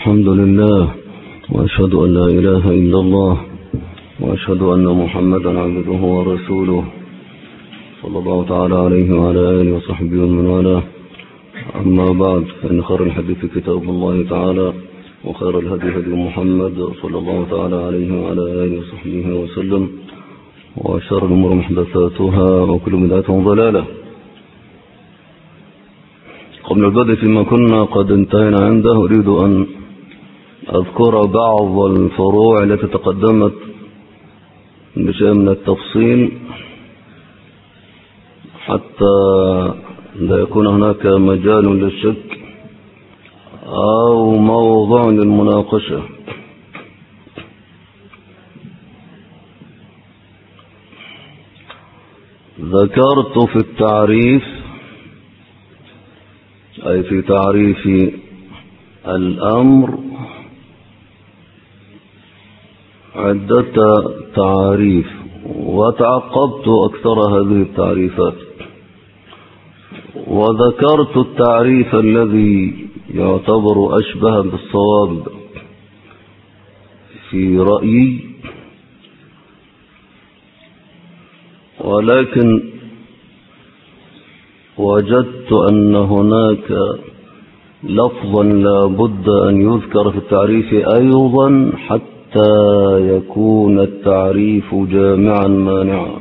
الحمد لله وأشهد أن لا إله إلا الله وأشهد أن محمدا عبده ورسوله صلى الله تعالى عليه وعلى آله وصحبه ومن والاه. أما بعد، فإن خير الحديث كتاب الله تعالى، وخير الهدي هدي محمد صلى الله تعالى عليه وعلى آله وصحبه وسلم، وشر الأمور محدثاتها وكل بدعة ضلالة. قبل البدء فيما كنا قد انتهينا عنده، أريد أن أذكر بعض الفروع التي تقدمت بشيء من التفصيل حتى لا يكون هناك مجال للشك أو موضع للمناقشة. ذكرت في التعريف، أي في تعريف الأمر، عدة تعريف، وتعقبت أكثر هذه التعريفات، وذكرت التعريف الذي يعتبر أشبه بالصواب في رأيي، ولكن وجدت أن هناك لفظا لا بد أن يذكر في التعريف أيضا حتى يكون التعريف جامعا مانعا.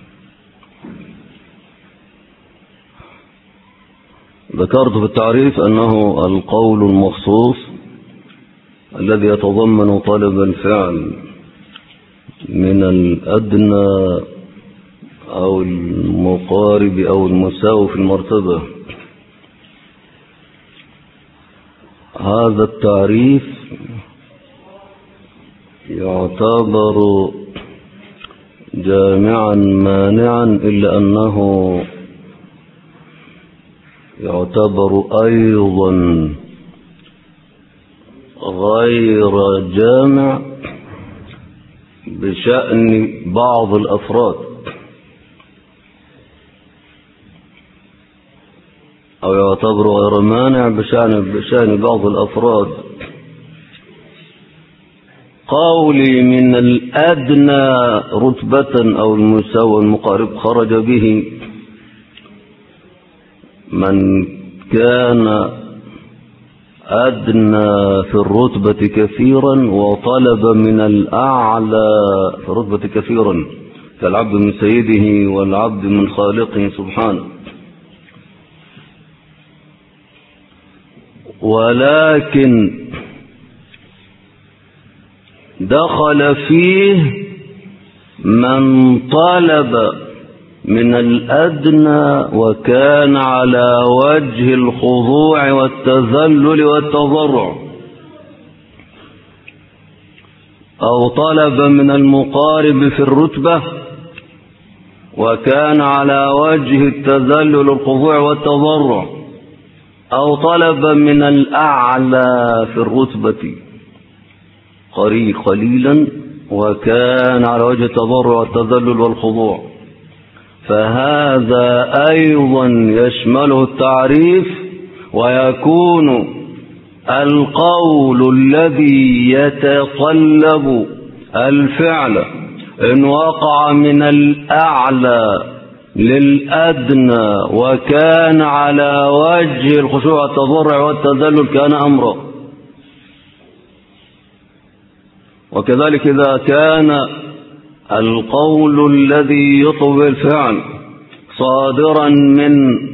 ذكرت في التعريف أنه القول المخصوص الذي يتضمن طلب الفعل من الأدنى أو المقارب أو المساوي في المرتبة. هذا التعريف يعتبر جامعا مانعا، إلا أنه يعتبر أيضا غير جامع بشأن بعض الأفراد، أو يعتبر غير مانع بشأن بعض الأفراد. قولي من الأدنى رتبة أو المساوي المقارب خرج به من كان أدنى في الرتبة كثيرا وطلب من الأعلى في الرتبة كثيرا، كالعبد من سيده والعبد من خالقه سبحانه. ولكن دخل فيه من طلب من الأدنى وكان على وجه الخضوع والتذلل والتضرع، أو طلب من المقارب في الرتبة وكان على وجه التذلل والخضوع والتضرع، أو طلب من الأعلى في الرتبة قليلا وكان على وجه التضرع والتذلل والخضوع. فهذا أيضا يشمله التعريف، ويكون القول الذي يتطلب الفعل إن وقع من الأعلى للأدنى وكان على وجه الخشوع والتضرع والتذلل كان أمرا. وكذلك إذا كان القول الذي يطلب الفعل صادرا من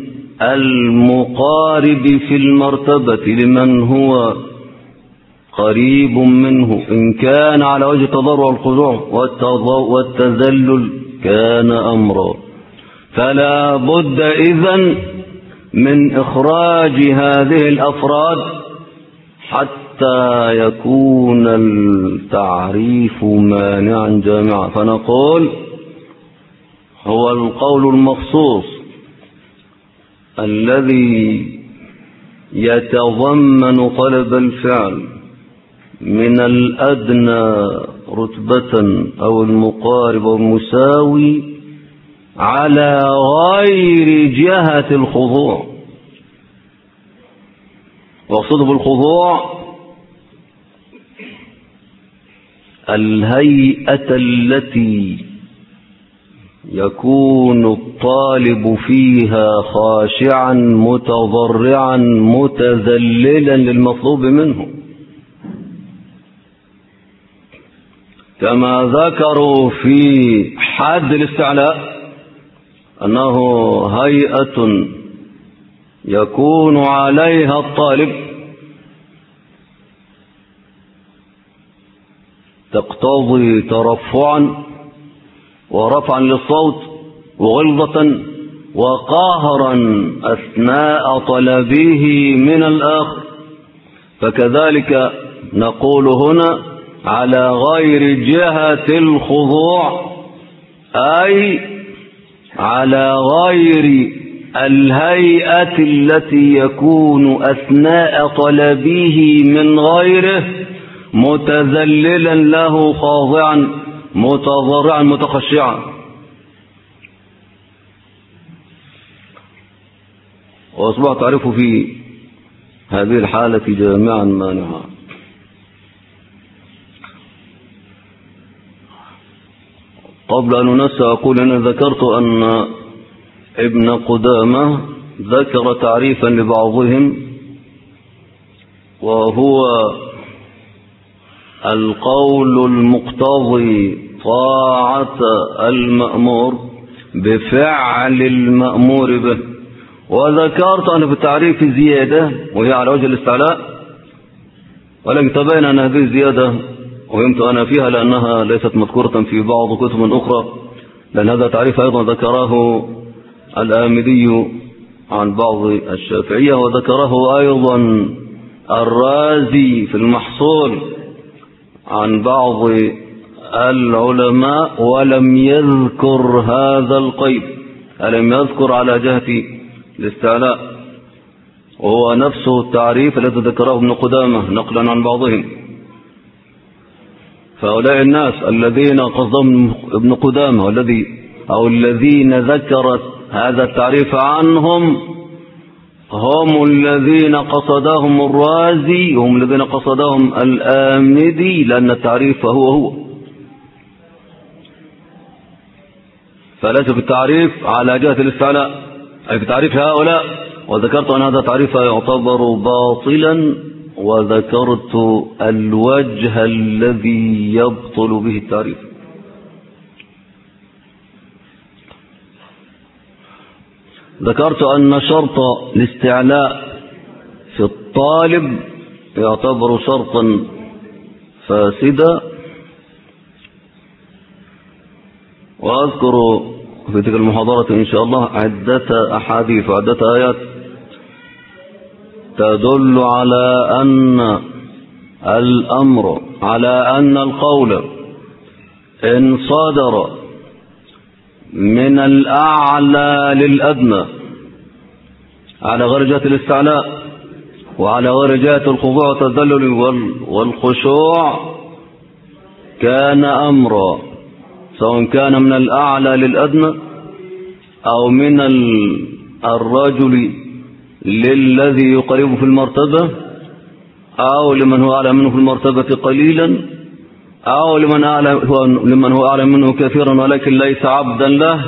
المقارب في المرتبة لمن هو قريب منه، إن كان على وجه التضرع والخضوع والتذلل كان أمرا. فلا بد إذن من إخراج هذه الأفراد حتى يكون التعريف مانعا جامعا. فنقول هو القول المخصوص الذي يتضمن طلب الفعل من الأدنى رتبة أو المقارب أو المساوي على غير جهة الخضوع. واقصد بالخضوع الهيئة التي يكون الطالب فيها خاشعا متضرعا متذللا للمطلوب منه، كما ذكروا في حد الاستعلاء أنه هيئة يكون عليها الطالب تقتضي ترفعا ورفعا للصوت وغلظة وقهرا أثناء طلبه من الآخر، فكذلك نقول هنا على غير جهة الخضوع، أي على غير الهيئة التي يكون أثناء طلبه من غيره متذللا له خاضعا متضرعا متخشعا. وأصبح تعرف في هذه الحالة جامعا مانعا. قبل أن أنسى أقول أنا ذكرت أن ابن قدامة ذكر تعريفا لبعضهم، وهو القول المقتضي طاعة المأمور بفعل المأمور به. وذكرت أن في التعريف زيادة وهي على وجه الاستعلاء، ولكن تبين أن هذه الزيادة وهمت أنا فيها لأنها ليست مذكورة في بعض كتب أخرى، لأن هذا تعريف أيضا ذكره الآمدي عن بعض الشافعية، وذكره أيضا الرازي في المحصول عن بعض العلماء، ولم يذكر هذا القيد، ألم يذكر على جهة الاستعلاء، وهو نفسه التعريف الذي ذكره ابن قدامة نقلا عن بعضهم. فهؤلاء الناس الذين قصدهم ابن قدامة الذين ذكرت هذا التعريف عنهم هم الذين قصدهم الرازي، هم الذين قصدهم الآمدي، لأن التعريف هو فليس في التعريف على جهة الاستعلاء، أي في تعريف هؤلاء. وذكرت أن هذا التعريف يعتبر باطلا، وذكرت الوجه الذي يبطل به التعريف. ذكرت أن شرط الاستعلاء في الطالب يعتبر شرطا فاسدا، وأذكر في تلك المحاضرة إن شاء الله عدة أحاديث وعدة آيات تدل على أن القول إن صدر من الأعلى للأدنى على غير جهة الاستعلاء وعلى غير جهة الخضوع والتذلل والخشوع كان أمرا، سواء كان من الأعلى للأدنى أو من الرجل للذي يقرب في المرتبة، أو لمن هو أعلى منه في المرتبة قليلا، أو لمن هو أعلى منه كثيرا ولكن ليس عبدا له،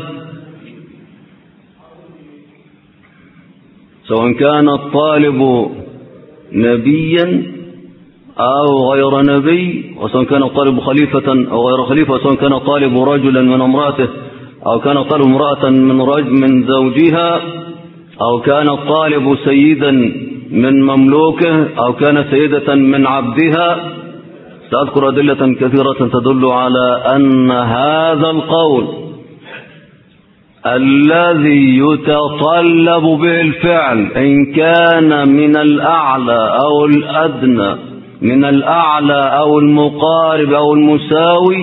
سواء كان الطالب نبيا أو غير نبي، وسواء كان الطالب خليفة أو غير خليفة، وسواء كان الطالب رجلا من امرأته أو كان الطالب امرأة من زوجها، أو كان الطالب سيدا من مملوكه أو كان سيدة من عبدها. سأذكر أدلة كثيرة تدل على أن هذا القول الذي يتطلب به الفعل إن كان من الأعلى أو الأدنى، من الأعلى أو المقارب أو المساوي،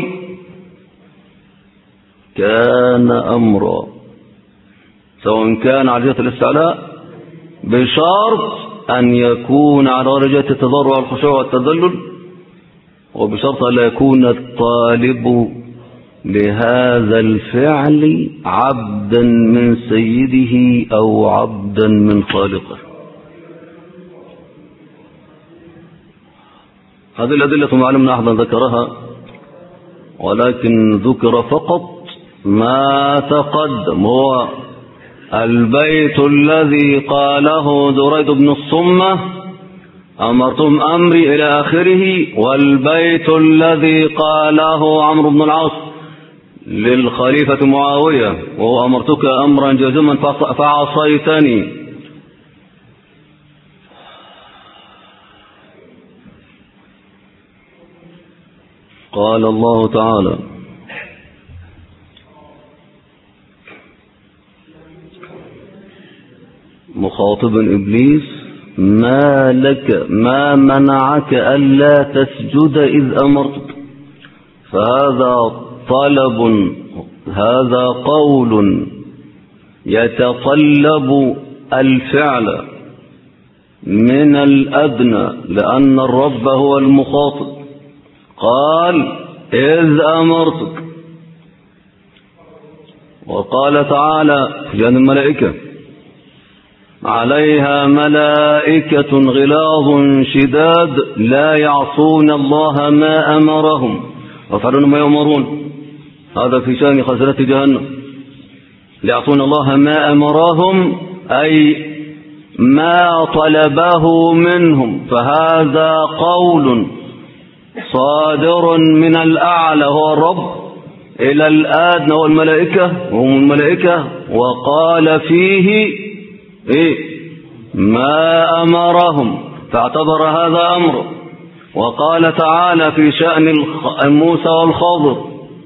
كان أمرا، سواء كان على جهة الاستعلاء بشرط أن يكون على درجة التضرع والخشوع والتذلل، وبشرط أن لا يكون الطالب لهذا الفعل عبدا من سيده أو عبدا من خالقه. هذه الأدلة معلومنا أحدا ذكرها ولكن ذكر فقط ما تقدم، هو البيت الذي قاله دريد بن الصمة أمرتم أمري إلى آخره، والبيت الذي قاله عمرو بن العاص للخليفة معاوية وهو أمرتك أمرا جازما فعصيتني. قال الله تعالى: مخاطبا إبليس: ما لك ما منعك ألا تسجد إذ أمرتك. فهذا طلب، هذا قول يتطلب الفعل من الأدنى، لأن الرب هو المخاطب. قال: إذ أمرتك. وقال تعالى في جانب الملائكة: عليها ملائكة غلاظ شداد لا يعصون الله ما أمرهم ويفعلون ما يؤمرون. هذا في شأن خزنة جهنم. لا يعصون الله ما أمرهم أي ما طلبه منهم، فهذا قول صادر من الأعلى هو الرب إلى الآدنى والملائكة وهم الملائكة، وقال فيه ما أمرهم، فاعتبر هذا أمر. وقال تعالى في شأن موسى والخضر: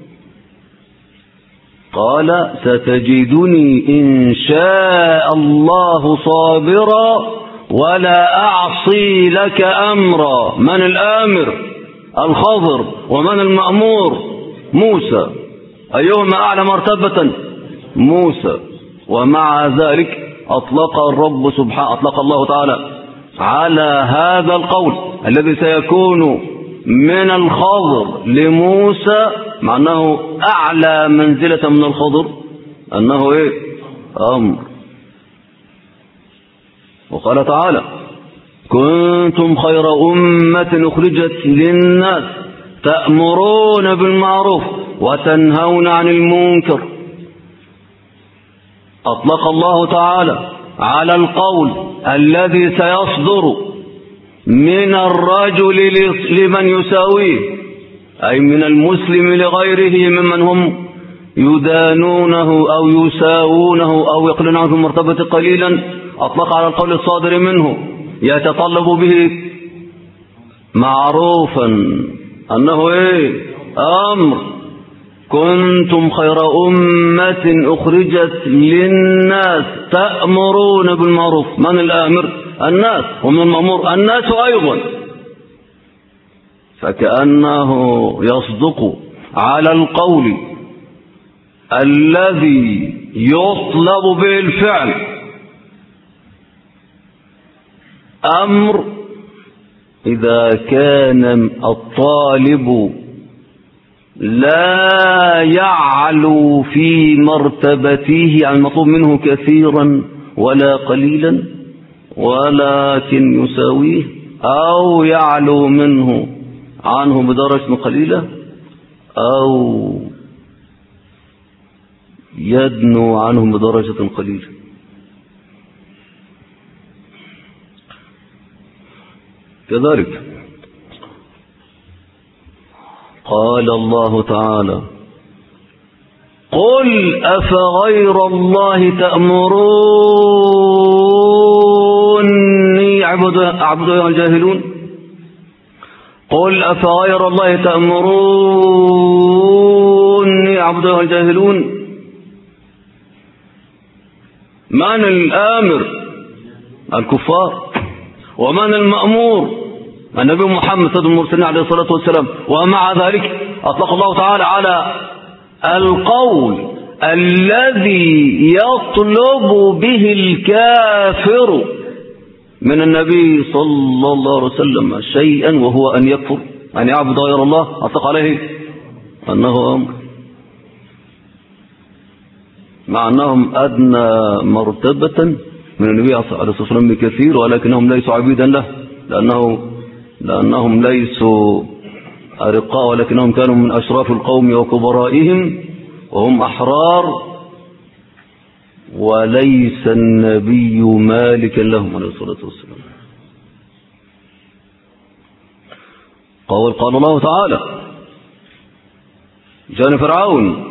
قال: ستجدني إن شاء الله صابرا ولا أعصي لك أمرا. من الآمر؟ الخضر. ومن المأمور؟ موسى. أيهما أعلى مرتبة؟ موسى. ومع ذلك أطلق الرب سبحانه، أطلق الله تعالى على هذا القول الذي سيكون من الخضر لموسى، مع أنه أعلى منزلة من الخضر، أنه أمر. وقال تعالى: كنتم خير أمة أخرجت للناس تأمرون بالمعروف وتنهون عن المنكر. أطلق الله تعالى على القول الذي سيصدر من الرجل لمن يساويه، أي من المسلم لغيره ممن هم يدانونه أو يساوونه أو يقلون عنه المرتبة قليلا. أطلق على القول الصادر منه يتطلب به معروفا أنه أمر. كنتم خير أمة أخرجت للناس تأمرون بالمعروف. من الآمر؟ الناس. ومن المأمور؟ الناس أيضا. فكأنه يصدق على القول الذي يطلب به الفعل أمر إذا كان الطالب لا يعلو في مرتبته عن المطلوب منه كثيرا ولا قليلا، ولكن يساويه أو يعلو منه عنه بدرجة قليلة أو يدنو عنه بدرجة قليلة. كذلك قال الله تعالى: قل أفغير الله تأمروني أعبد أيها الجاهلون. قل أفغير الله تأمروني أعبد أيها الجاهلون. من الآمر؟ الكفار. ومن المأمور؟ النبي محمد صلى الله عليه وسلم. ومع ذلك أطلق الله تعالى على القول الذي يطلب به الكافر من النبي صلى الله عليه وسلم شيئا وهو أن يكفر، أن يعبد غير الله، أطلق عليه أنه أمر، مع أنهم أدنى مرتبة من النبي عليه الصلاة والسلام بكثير، ولكنهم ليسوا عبيدا له، لأنهم ليسوا أرقاء ولكنهم كانوا من أشراف القوم وكبرائهم وهم أحرار، وليس النبي مالكا لهم عليه الصلاة والسلام. قال الله تعالى جاء فرعون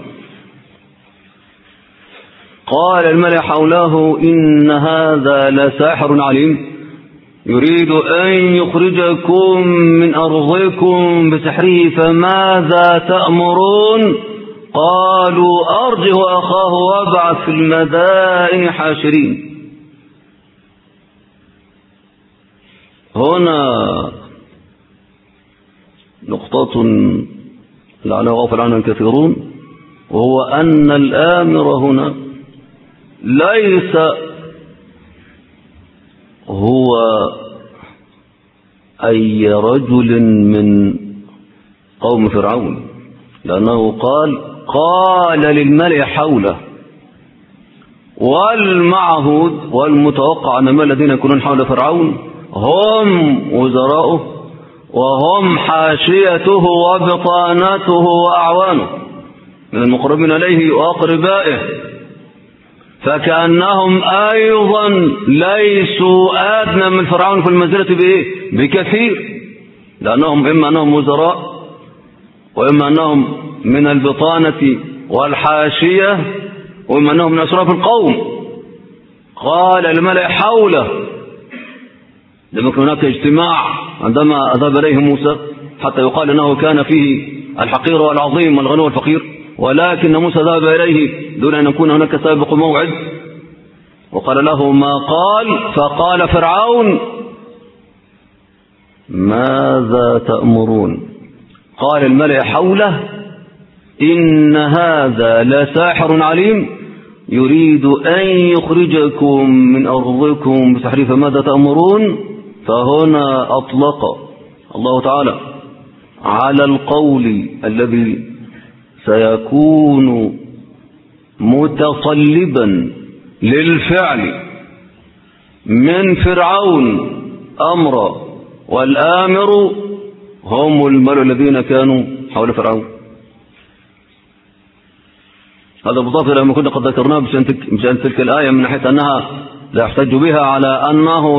قال الملأ حوله إن هذا لساحر عليم يريد أن يخرجكم من أرضكم بسحره فماذا تأمرون قالوا أرجه أخاه وابعث في المدائن حاشرين. هنا نقطة لعلها غافل عنها الكثيرون، وهو أن الآمر هنا ليس هو أي رجل من قوم فرعون، لأنه قال للملأ حوله، والمعهود والمتوقع أن الملأ الذين يكونون حول فرعون هم وزراؤه وهم حاشيته وبطانته وأعوانه من المقربين إليه وأقربائه، فكأنهم أيضا ليسوا أدنى من فرعون في المنزلة بكثير، لأنهم إما أنهم وزراء وإما أنهم من البطانة والحاشية وإما أنهم من أشراف القوم. قال الملأ حوله، لم يكن هناك اجتماع عندما أذهب إليه موسى حتى يقال أنه كان فيه الحقير والعظيم والغني والفقير، ولكن موسى ذهب إليه دون أن يكون هناك سابق موعد وقال له ما قال، فقال فرعون ماذا تأمرون؟ قال الملأ حوله إن هذا لساحر عليم يريد أن يخرجكم من أرضكم بسحره فماذا تأمرون. فهنا أطلق الله تعالى على القول الذي سيكون متصلبا للفعل من فرعون أمرا، والآمر هم الملأ الذين كانوا حول فرعون. هذا بالضبط لما كنا قد ذكرناه بشأن تلك الآية من ناحية أنها لا يحتج بها على أنه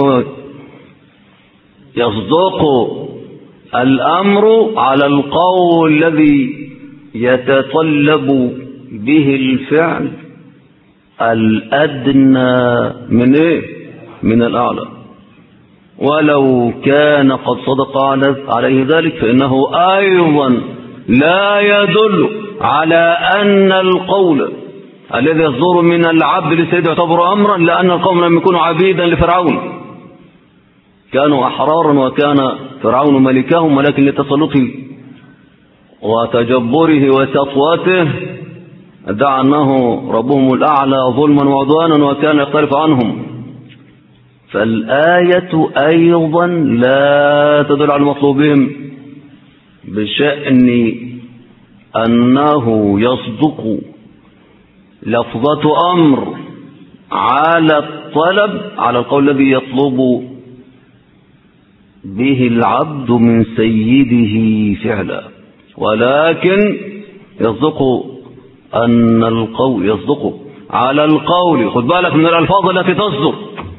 يصدق الأمر على القول الذي يتطلب به الفعل الأدنى من الأعلى، ولو كان قد صدق عليه ذلك فإنه أيضا لا يدل على أن القول الذي يصدر من العبد للسيد يعتبر أمرا، لأن القوم لم يكونوا عبيدا لفرعون، كانوا أحرارا وكان فرعون ملكهم، ولكن لتسلطه وتجبره وسطوته ادعى أنه ربهم الأعلى ظلما وعدوانا وكان يختلف عنهم. فالآية أيضا لا تدل على مطلوبهم بشأن أنه يصدق لفظة أمر على الطلب على القول الذي يطلب به العبد من سيده فعلا، ولكن يصدق أن القول يصدق على القول. خد بالك من الألفاظ التي تصدق،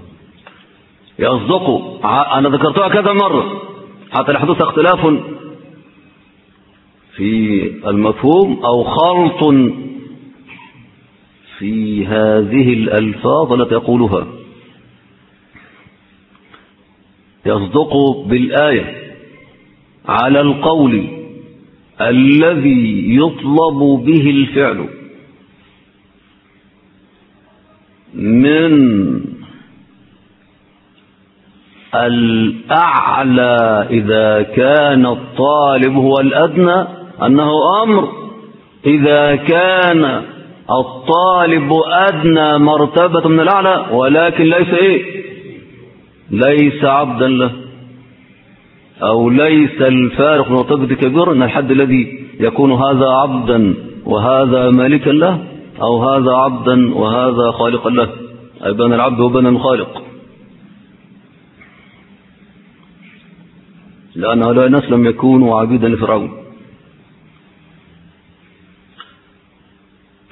يصدق أنا ذكرتها كذا مرة حتى يحدث اختلاف في المفهوم أو خلط في هذه الألفاظ التي يقولها. يصدق بالآية على القول الذي يطلب به الفعل من الأعلى إذا كان الطالب هو الأدنى أنه أمر، إذا كان الطالب أدنى مرتبة من الأعلى ولكن ليس عبدا له، أو ليس الفارق من مرتبة كبير أن الحد الذي يكون هذا عبدا وهذا مالكا له، أو هذا عبدا وهذا خالقا له، أي بين العبد وبين الخالق، لأن هؤلاء الناس لم يكونوا عبيدا لفرعون.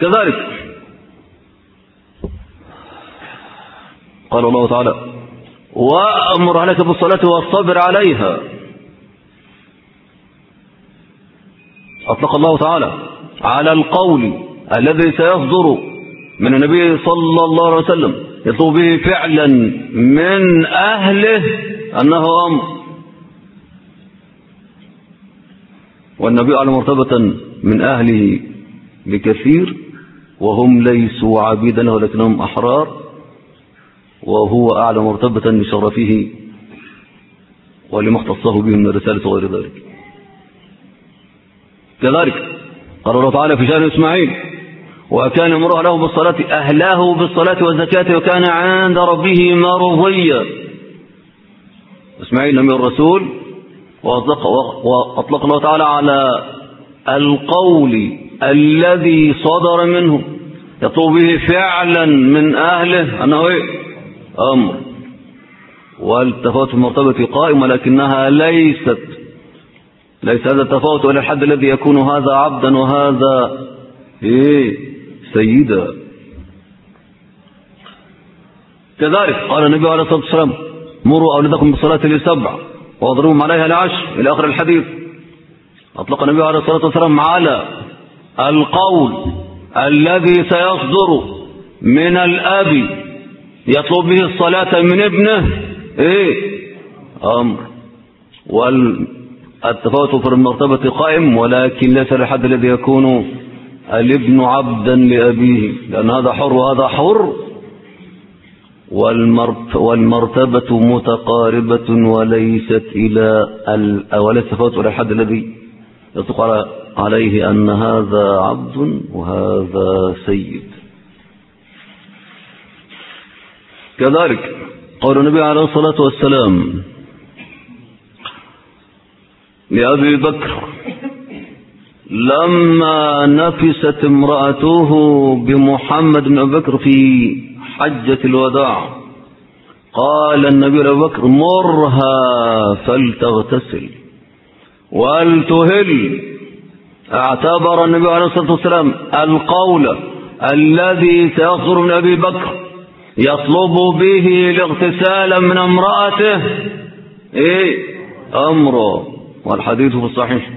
كذلك قال الله تعالى وأمر أهلك بالصلاة والصبر عليها. أطلق الله تعالى على القول الذي سيصدر من النبي صلى الله عليه وسلم يطلب به فعلا من أهله أنه أمر، والنبي على مرتبة من أهله بكثير وهم ليسوا عبيدا له ولكنهم أحرار، وهو أعلى مرتبة لشرفه ولما اختصه به من الرسالة وغير ذلك. كذلك قال الله تعالى في شأن إسماعيل وكان يمر له بالصلاة أهله بالصلاة والزكاة وكان عند ربه مرضيا. إسماعيل نبي الرسول، وأطلق الله تعالى على القول الذي صدر منه يطلب به فعلا من أهله أنه أمر، والتفاوت في المرتبة قائم، ولكنها ليس هذا التفاوت إلى الحد الذي يكون هذا عبدا وهذا سيدا. كذلك قال النبي عليه الصلاة والسلام مروا أولادكم بالصلاة ل7 واضربهم عليها ل10 إلى آخر الحديث. أطلق النبي عليه الصلاة والسلام على القول الذي سيصدر من الأب يطلب به الصلاة من ابنه أمر، والتفاوت في المرتبة قائم، ولكن ليس لحد الذي يكون الابن عبدا لأبيه، لأن هذا حر وهذا حر، والمرتبة متقاربة وليست تفاوت إلى الحد الذي يطلق عليه أن هذا عبد وهذا سيد. كذلك قول النبي عليه الصلاة والسلام لأبي بكر لما نفست امرأته بمحمد بن أبي بكر في حجة الوداع قال النبي لأبي بكر مرها فلتغتسل ولتهل. اعتبر النبي عليه الصلاة والسلام القول الذي سيصدر من أبي بكر يطلب به الاغتسال من امرأته أمره، والحديث في الصحيح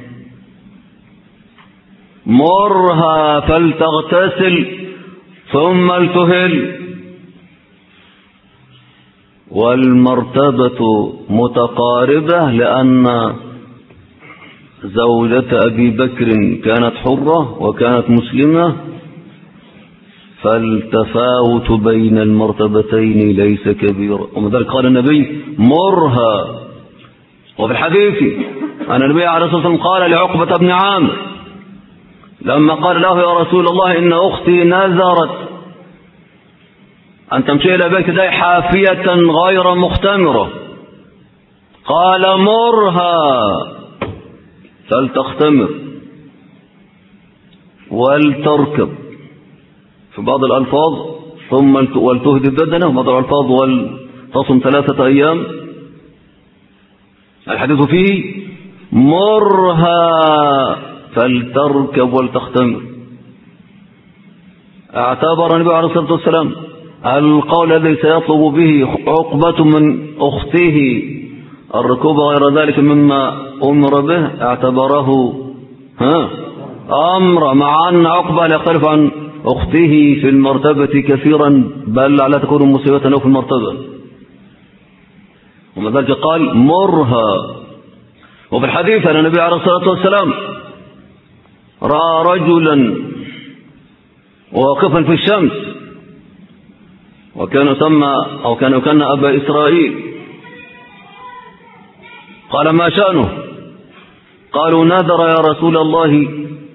مرها فلتغتسل ثم لتهل. والمرتبة متقاربة لأن زوجة أبي بكر كانت حرة وكانت مسلمة، فالتفاوت بين المرتبتين ليس كبيرا، ومن ذلك قال النبي مرها. وفي الحديث أن النبي عليه الصلاة والسلام قال لعقبة بن عامر لما قال له يا رسول الله إن أختي نذرت أن تمشي إلى بيت داي حافية غير مختمرة، قال مرها فلتختمر ولتركب في بعض الألفاظ ثم ولتهدي بدنه، وبعض الألفاظ ولتصم 3 أيام. الحديث فيه مرها فلتركب ولتختمر. اعتبر النبي عليه الصلاة والسلام القول الذي سيطلب به عقبة من أخته الركوب غير ذلك مما أمر به اعتبره أمر، مع أن عقبة لا يختلف عن أخته في المرتبة كثيرا، بل لا تكون مصيبة له في المرتبة، ومن ذلك قال مرها. وفي الحديث أن النبي عليه الصلاة والسلام رأى رجلا واقفا في الشمس وكان يسمى أو كان يكنى أبا إسرائيل، قال ما شأنه؟ قالوا نذر يا رسول الله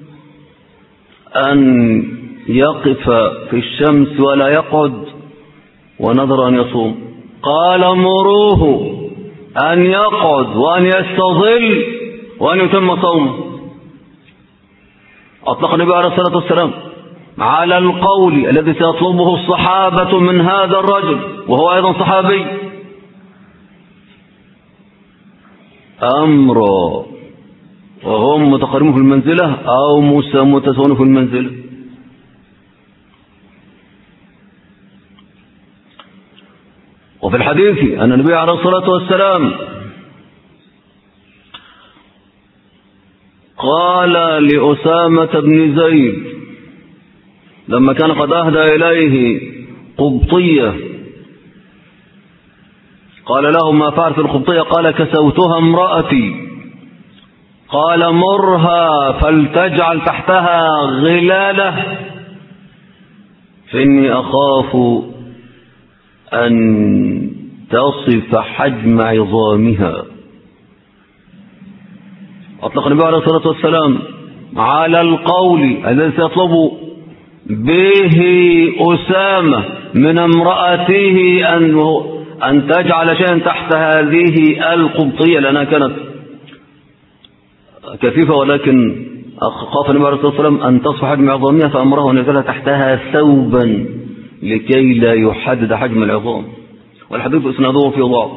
أن يقف في الشمس ولا يقعد ونذر أن يصوم. قال مروه أن يقعد وأن يستظل وأن يتم صومه. أطلق النبي عليه الصلاة والسلام على القول الذي سيطلبه الصحابة من هذا الرجل وهو أيضا صحابي أمر، وهم متقاربون في المنزلة أو متساوون في المنزلة. وفي الحديث أن النبي عليه الصلاة والسلام قال لأسامة بن زيد لما كان قد أهدى إليه قبطية، قال له: ما فعلت القبطية؟ قال: كسوتها امرأتي. قال: مرها فلتجعل تحتها غلالة فإني أخاف أن تصف حجم عظامها. أطلق النبي عليه الصلاة والسلام على القول الذي سيطلب به أسامة من امرأته أن تجعل شيئا تحت هذه القبطية، لأنها كانت كثيفة، ولكن خاف النبي عليه الصلاة والسلام أن تصف حجم عظامها فأمره أن يجعلها تحتها ثوبا لكي لا يحدد حجم العظام، والحديث إسناده في ضعف.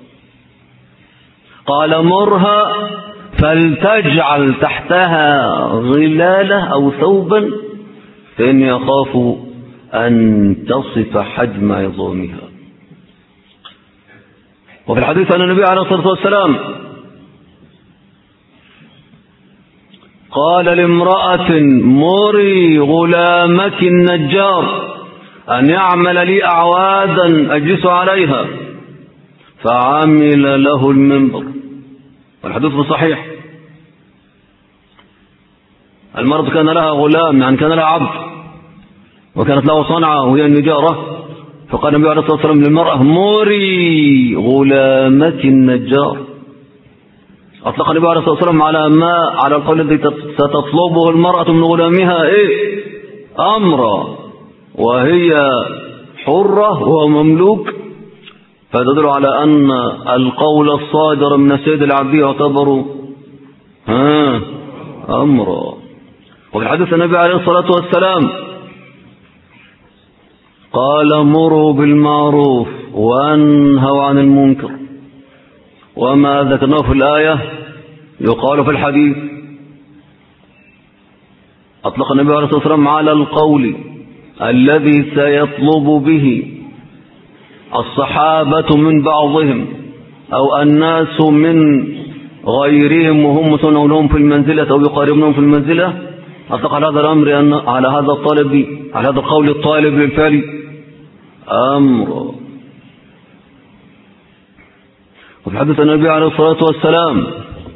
قال: مرها فلتجعل تحتها غلالة أو ثوبا فإني أخاف أن تصف حجم عظامها. وفي الحديث أن النبي عليه الصلاة والسلام قال لامرأة: مري غلامك النجار أن يعمل لي أعوادا أجلس عليها، فعمل له المنبر. والحديث صحيح. المرأة كان لها غلام، يعني كان لها عبد، وكانت له صنعة وهي النجارة، فقال النبي عليه الصلاة والسلام للمرأة: مري غلامك النجار. أطلق النبي عليه الصلاة والسلام على القول الذي ستطلبه المرأة من غلامها أمرا وهي حرة وهو مملوك، فتدل على أن القول الصادر من السيد العبدي يعتبر أمرا. وفي الحديث النبي عليه الصلاة والسلام قال: مروا بالمعروف وانهوا عن المنكر، وما ذكرناه في الآية يقال في الحديث. أطلق النبي عليه الصلاة والسلام على القول الذي سيطلب به الصحابة من بعضهم أو الناس من غيرهم وهم متناولون في المنزلة أو يقاربونهم في المنزلة، أطلق على هذا الأمر على هذا القول الطالب للفعل أمر. وفي حديث النبي عليه الصلاة والسلام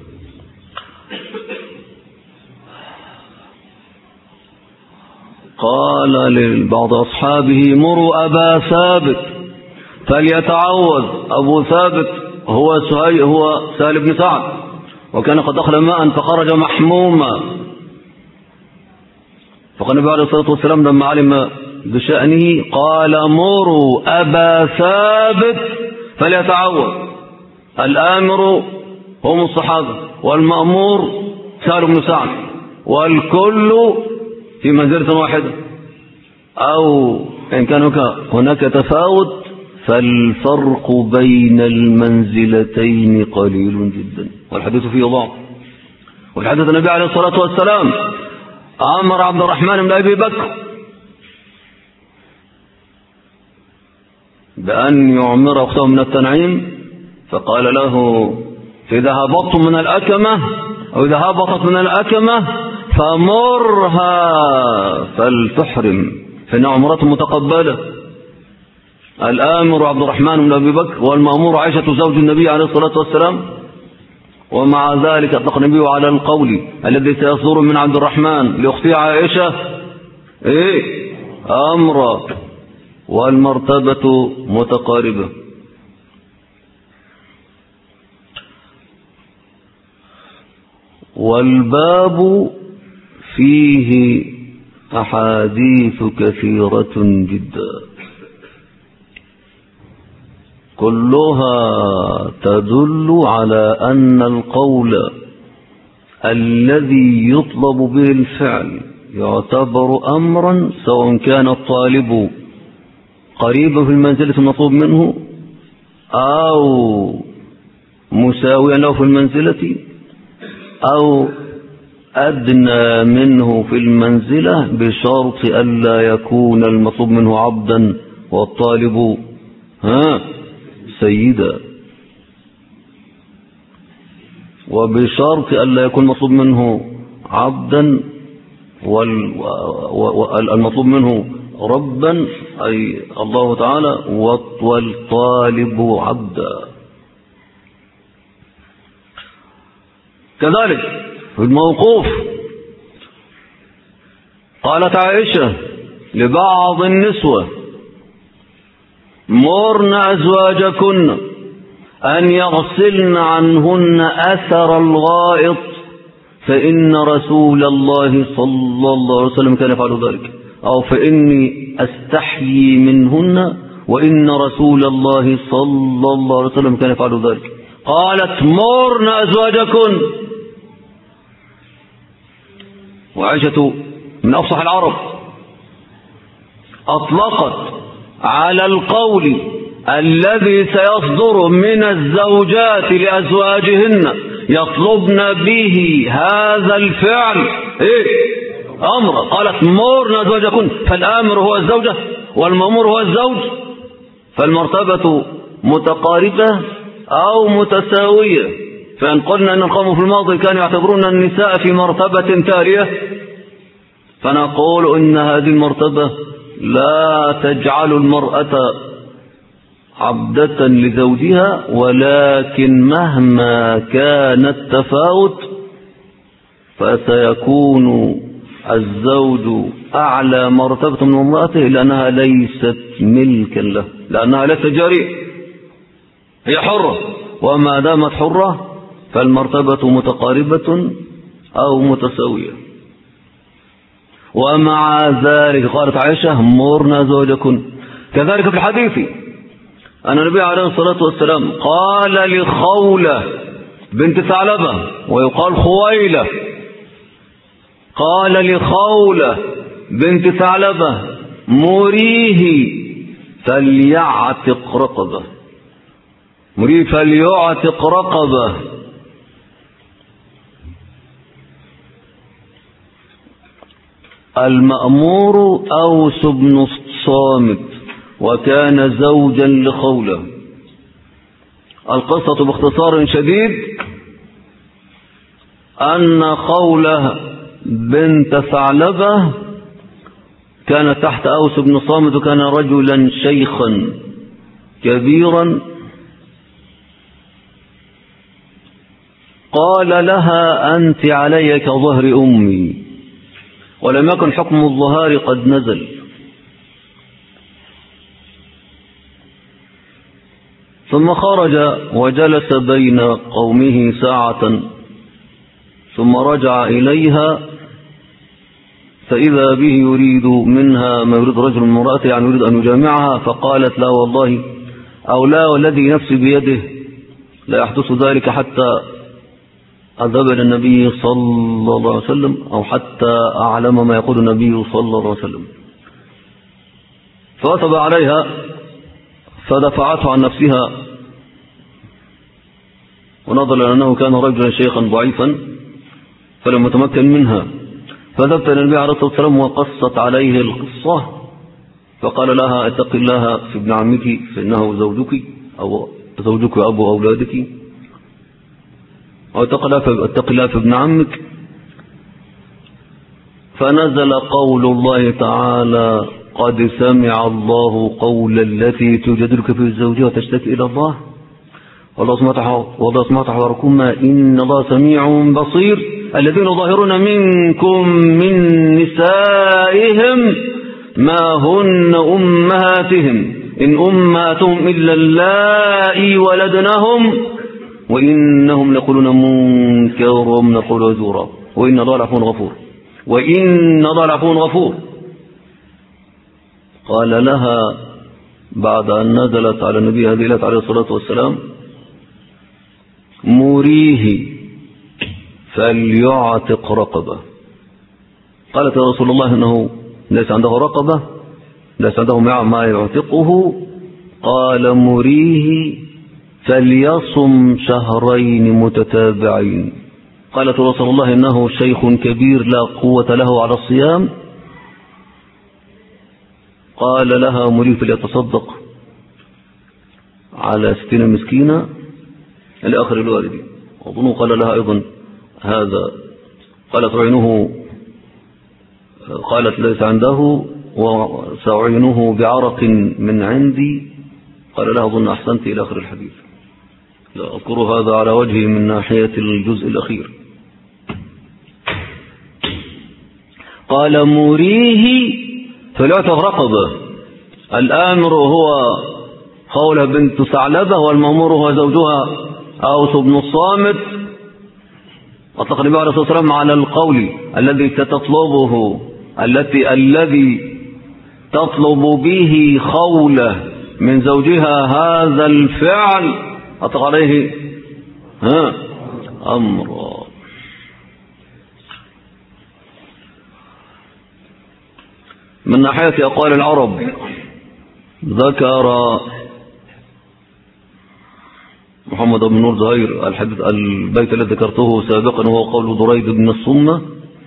قال لبعض أصحابه: مروا أبا ثابت فليتعوذ. أبو ثابت هو سهل بن سعد، وكان قد دخل ماء فخرج محموما، فقال النبي عليه الصلاة والسلام لما علم بشأنه قال: مروا أبا ثابت فليتعوذ. الآمر هم الصحابة، والمأمور سهل بن سعد، والكل في منزلة واحدة، أو إن كان هناك تفاوت فالفرق بين المنزلتين قليل جدا، والحديث فيه ضعف. والحديث النبي عليه الصلاة والسلام أمر عبد الرحمن بن أبي بكر بأن يعمر أخته من التنعيم، فقال له: إذا هبطت من الأكمة أو إذا هبطت من الأكمة فمرها فلتحرم، فإن عمرته متقبلة. الآمر عبد الرحمن بن أبي بكر، والمأمور عائشة زوج النبي عليه الصلاة والسلام. ومع ذلك أطلق النبي على القول الذي سيصدر من عبد الرحمن لأختي عائشة أمرا، والمرتبة متقاربة. والباب فيه أحاديث كثيرة جدا كلها تدل على أن القول الذي يطلب به الفعل يعتبر أمرا، سواء كان الطالب قريبا في المنزلة المطلوب منه أو مساويا له في المنزلة أو أدنى منه في المنزلة، بشرط ألا يكون المطلوب منه عبدا والطالب سيدا، وبشرط ألا يكون مطلوب منه عبدا والمطلوب منه ربا أي الله تعالى، والطالب عبدا. كذلك في الموقوف قالت عائشة لبعض النسوة: مرن أزواجكن أن يغسلن عنهن أثر الغائط فإن رسول الله صلى الله عليه وسلم كان يفعل ذلك، أو فإني أستحيي منهن وإن رسول الله صلى الله عليه وسلم كان يفعل ذلك. قالت: مرن أزواجكن. وعائشة من أفصح العرب أطلقت على القول الذي سيصدر من الزوجات لأزواجهن يطلبن به هذا الفعل أمر. قالت: مرن أزواجكن، فالآمر هو الزوجة والمأمور هو الزوج، فالمرتبة متقاربة أو متساوية. فإن قلنا أن القوم في الماضي كانوا يعتبرون النساء في مرتبة تالية، فنقول إن هذه المرتبة لا تجعل المرأة عبدة لزوجها، ولكن مهما كان التفاوت فسيكون الزوج أعلى مرتبة من امرأته، لأنها ليست ملكا له، لأنها ليست جارية، هي حرة، وما دامت حرة فالمرتبة متقاربة أو متساوية. ومع ذلك قالت عائشة: مرنا زوجكن. كذلك في الحديث أن النبي عليه الصلاة والسلام قال لخولة بنت ثعلبة ويقال خويلة، قال لخولة بنت ثعلبة: مريه فليعتق رقبة، مريه فليعتق رقبة. المأمور أوس بن الصامت وكان زوجا لخولة. القصة باختصار شديد أن خولة بنت ثعلبة كانت تحت أوس بن الصامت، وكان رجلا شيخا كبيرا. قال لها: أنت علي كظهر أمي، ولم يكن حكم الظهار قد نزل. ثم خرج وجلس بين قومه ساعة، ثم رجع إليها فإذا به يريد منها ما يريد رجل من امرأته، يعني يريد أن يجامعها. فقالت: لا والله، أو لا والذي نفسي بيده لا يحدث ذلك حتى أذهب إلى النبي صلى الله عليه وسلم، أو حتى أعلم ما يقول النبي صلى الله عليه وسلم. فوثب عليها فدفعته عن نفسها، ونظر لأنه كان رجلا شيخا ضعيفا فلم يتمكن منها. فذهبت إلى النبي عليه الصلاة والسلام وقصت عليه القصة، فقال لها: اتق الله في ابن عمك فإنه زوجك أو زوجك أبو أولادك، أو اتق الله في ابن عمك. فنزل قول الله تعالى: قد سمع الله قول التي تجادلك في زوجها وتشتكي إلى الله والله سمعت حواركما إن الله سميع بصير. الذين ظاهرون منكم من نسائهم ما هن أمهاتهم إن أمهاتهم إلا اللائي ولدنهم وإنهم لقولون منكرا نقول وزورا وإن الله لعفو غفور وإن الله لعفو غفور. قال لها بعد أن نزلت على النبي هذه الآية عليه الصلاة والسلام: مريه فليعتق رقبة. قالت: يا رسول الله إنه ليس عنده رقبة، ليس عنده ما يعتقه. قال: مريه فليصم شهرين متتابعين. قالت: يا رسول الله إنه شيخ كبير لا قوة له على الصيام. قال لها: مريه فليتصدق على 60 مسكينة إلى آخر الوارد. أظن قال لها أيضا هذا، قالت عينه، قالت ليس عنده وسأعينه بعرق من عندي، قال لها أظن أحسنت إلى آخر الحديث. لا أذكر هذا على وجهه من ناحية الجزء الأخير. قال مريه فليعتق رقبة. الآمر هو خولة بنت ثعلبة، والمأمور هو زوجها أوس بن الصامت. أطلق النبي عليه الصلاة والسلام على القول الذي ستطلبه، الذي تطلب به خولة من زوجها هذا الفعل، أطلق عليه أمر. من ناحية أقوال العرب ذكر محمد بن نور زهير البيت الذي ذكرته سابقا، وهو قول دريد بن الصمة: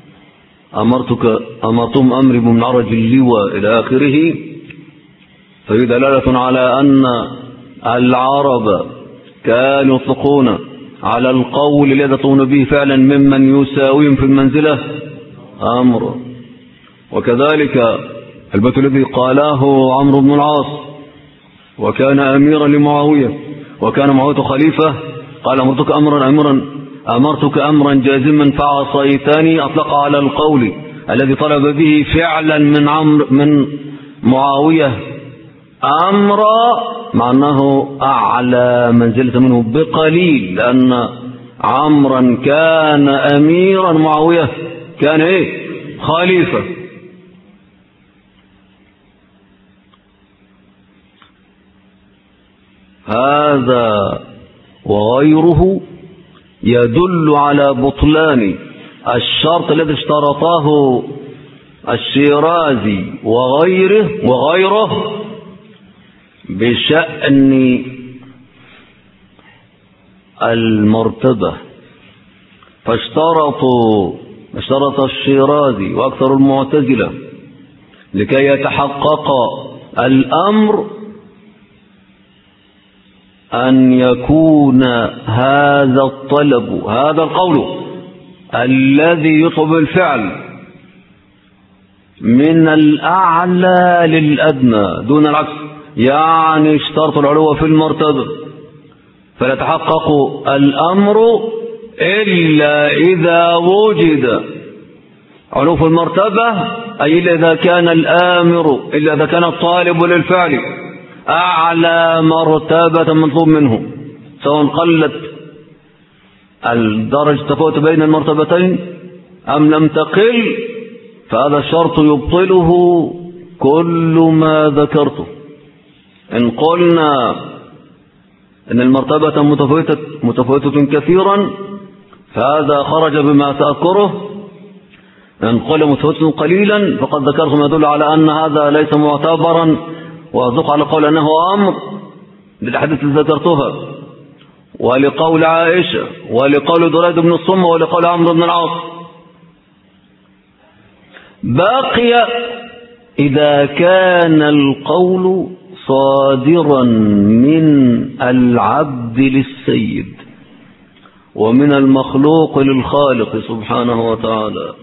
أمرتهم أمري بن عرج اللواء إلى آخره. فهي دلالة على أن العرب كانوا يطلقون على القول الذي يطلقون به فعلا ممن يساويهم في المنزلة أمر. وكذلك البيت الذي قاله عمرو بن العاص وكان أميرا لمعاوية، وكان معاوية خليفة، قال أمرتك أمرا جازما فعصيتني، أطلق على القول الذي طلب به فعلا من معاوية أمرا، مع أنه أعلى منزلة منه بقليل، لأن عمرا كان أميرا، معاوية كان خليفة. هذا وغيره يدل على بطلان الشرط الذي اشترطاه الشيرازي وغيره بشأن المرتبة. فاشترط الشيرازي وأكثر المعتزلة لكي يتحقق الأمر أن يكون هذا الطلب، هذا القول الذي يطلب الفعل من الأعلى للأدنى دون العكس، يعني اشترط العلو في المرتبة، فلا يتحقق الأمر إلا إذا وجد علو في المرتبة، أي إلا إذا كان الآمر، إلا إذا كان الطالب للفعل أعلى مرتبة مطلوب منه، سواء قلت الدرجة تفوت بين المرتبتين أم لم تقل، فهذا الشرط يبطله كل ما ذكرته. إن قلنا إن المرتبة متفوتة كثيرا فهذا خرج بما سأذكره. إن قل متفوتة قليلا فقد ذكرت ما يدل على أن هذا ليس معتبرا، وأصدق على قول أنه أمر بالأحاديث التي ذكرتها، ولقول عائشة، ولقول دريد بن الصمة، ولقول عمرو بن العاص. باقي إذا كان القول صادرا من العبد للسيد ومن المخلوق للخالق سبحانه وتعالى،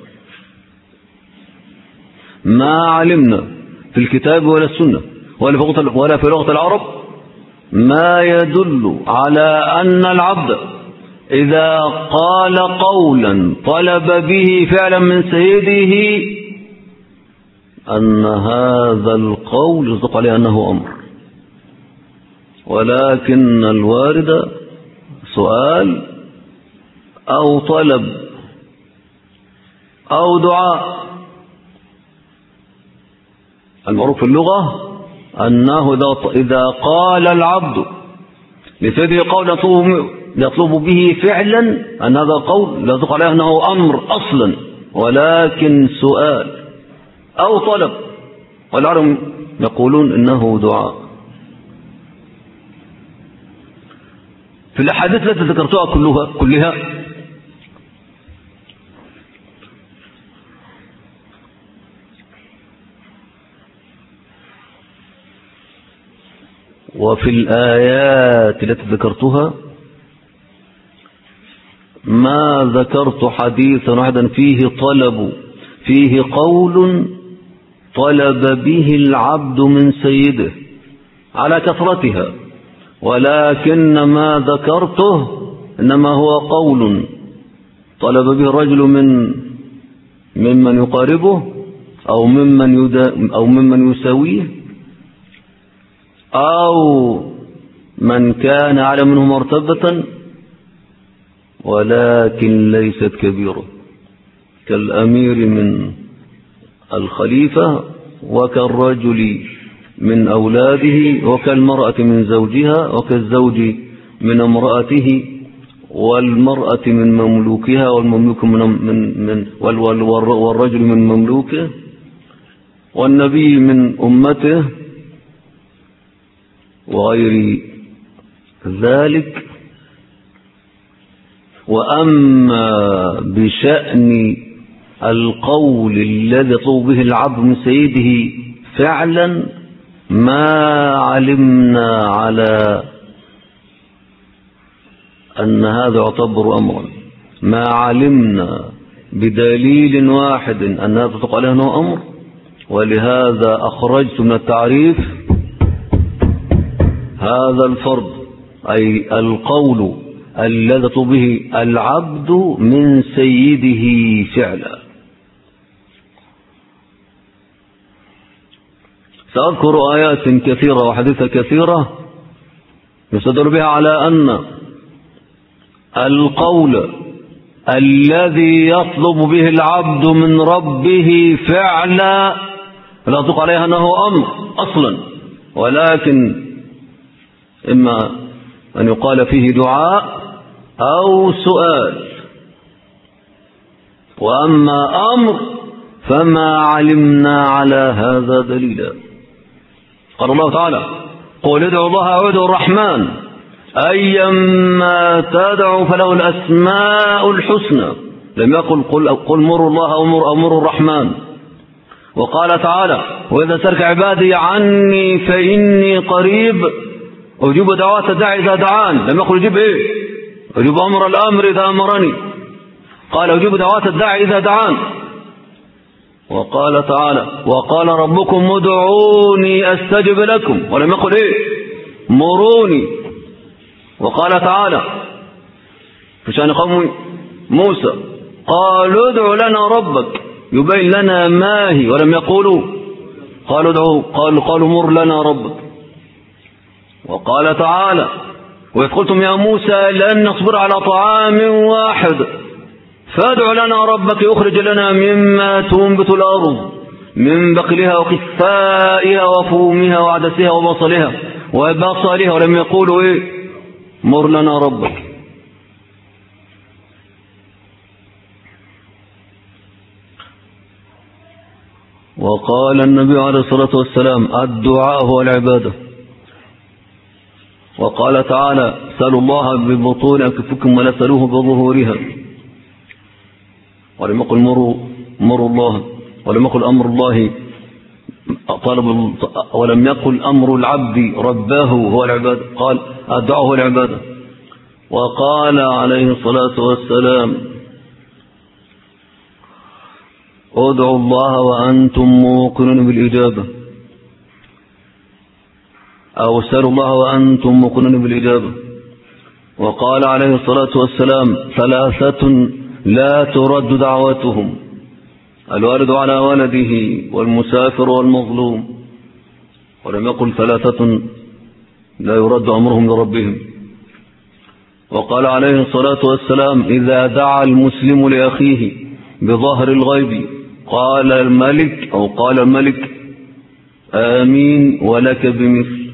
ما علمنا في الكتاب ولا السنة ولا في لغة العرب ما يدل على أن العبد إذا قال قولا طلب به فعلا من سيده أن هذا القول يصدق عليه أنه أمر، ولكن الوارد سؤال أو طلب أو دعاء. المعروف في اللغة أنه إذا قال العبد لسيده قول يطلب به فعلا أن هذا قول لا يصدق عليه أنه أمر أصلا، ولكن سؤال أو طلب، والعرب يقولون إنه دعاء. في الأحاديث التي ذكرتها كلها وفي الآيات التي ذكرتها ما ذكرت حديثا واحدا فيه قول طلب به العبد من سيده على كثرتها، ولكن ما ذكرته إنما هو قول طلب به الرجل ممن يقاربه أو ممن يساويه أو من كان أعلى منه مرتبة، ولكن ليست كبيرة، كالأمير من الخليفة وكالرجل من أولاده وكالمرأة من زوجها وكالزوج من امرأته والمرأة من مملوكها والمملوك والرجل من مملوكه والنبي من أمته وغير ذلك. وأما بشأن القول الذي يطلب به العبد من سيده فعلا ما علمنا على أن هذا يعتبر أمرا، ما علمنا بدليل واحد أن هذا تطلق عليه أنه أمر، ولهذا أخرجت من التعريف هذا الفرض، أي القول الذي يطلب به العبد من سيده فعلا. سأذكر آيات كثيرة وحديثة كثيرة يستدل بها على أن القول الذي يطلب به العبد من ربه فعلا لا يطلق عليه أنه أمر أصلا، ولكن إما أن يقال فيه دعاء أو سؤال. وأما أمر فما علمنا على هذا دليلا. قال الله تعالى: قل ادعوا الله أو ادعوا الرحمن أيما تدعوا فله الأسماء الحسنى. لم يقل قل مروا الله أو مروا الرحمن. وقال تعالى: وإذا سألك عبادي عني فإني قريب أجيب دعوات الداعي إذا دعان. لم يقل أجيب أجيب أمر الأمر إذا أمرني، قال أجيب دعوات الداعي إذا دعان. وقال تعالى: وقال ربكم ادعوني أستجب لكم. ولم يقل مروني. وقال تعالى في شأن قوم موسى: قالوا ادعوا لنا ربك يبين لنا ما هي. ولم يقولوا قالوا ادعوا، قالوا مر لنا ربك. وقال تعالى: وإذ قلتم يا موسى لن نصبر على طعام واحد فادع لنا ربك يخرج لنا مما تنبت الأرض من بقلها وقثائها وفومها وعدسها وبصلها. ولم يقولوا مر لنا ربك. وقال النبي عليه الصلاة والسلام: الدعاء هو العبادة. وقال تعالى: سألوا الله ببطون أكفكم ولا سألوه بظهورها. ولم يقل مروا الله. ولم يقل أمر الله ولم يقل أمر العبد رباه هو العبادة، قال الدعاء هو العبادة. وقال عليه الصلاة والسلام: ادعوا الله وأنتم موقنون بالإجابة، أو سألوا الله وأنتم موقنون بالإجابة. وقال عليه الصلاة والسلام: ثلاثة لا ترد دعوتهم: الوالد على ولده والمسافر والمظلوم. ولم يقل ثلاثة لا يرد أمرهم لربهم. وقال عليه الصلاة والسلام: إذا دعا المسلم لأخيه بظهر الغيب قال الملك آمين ولك بمثل.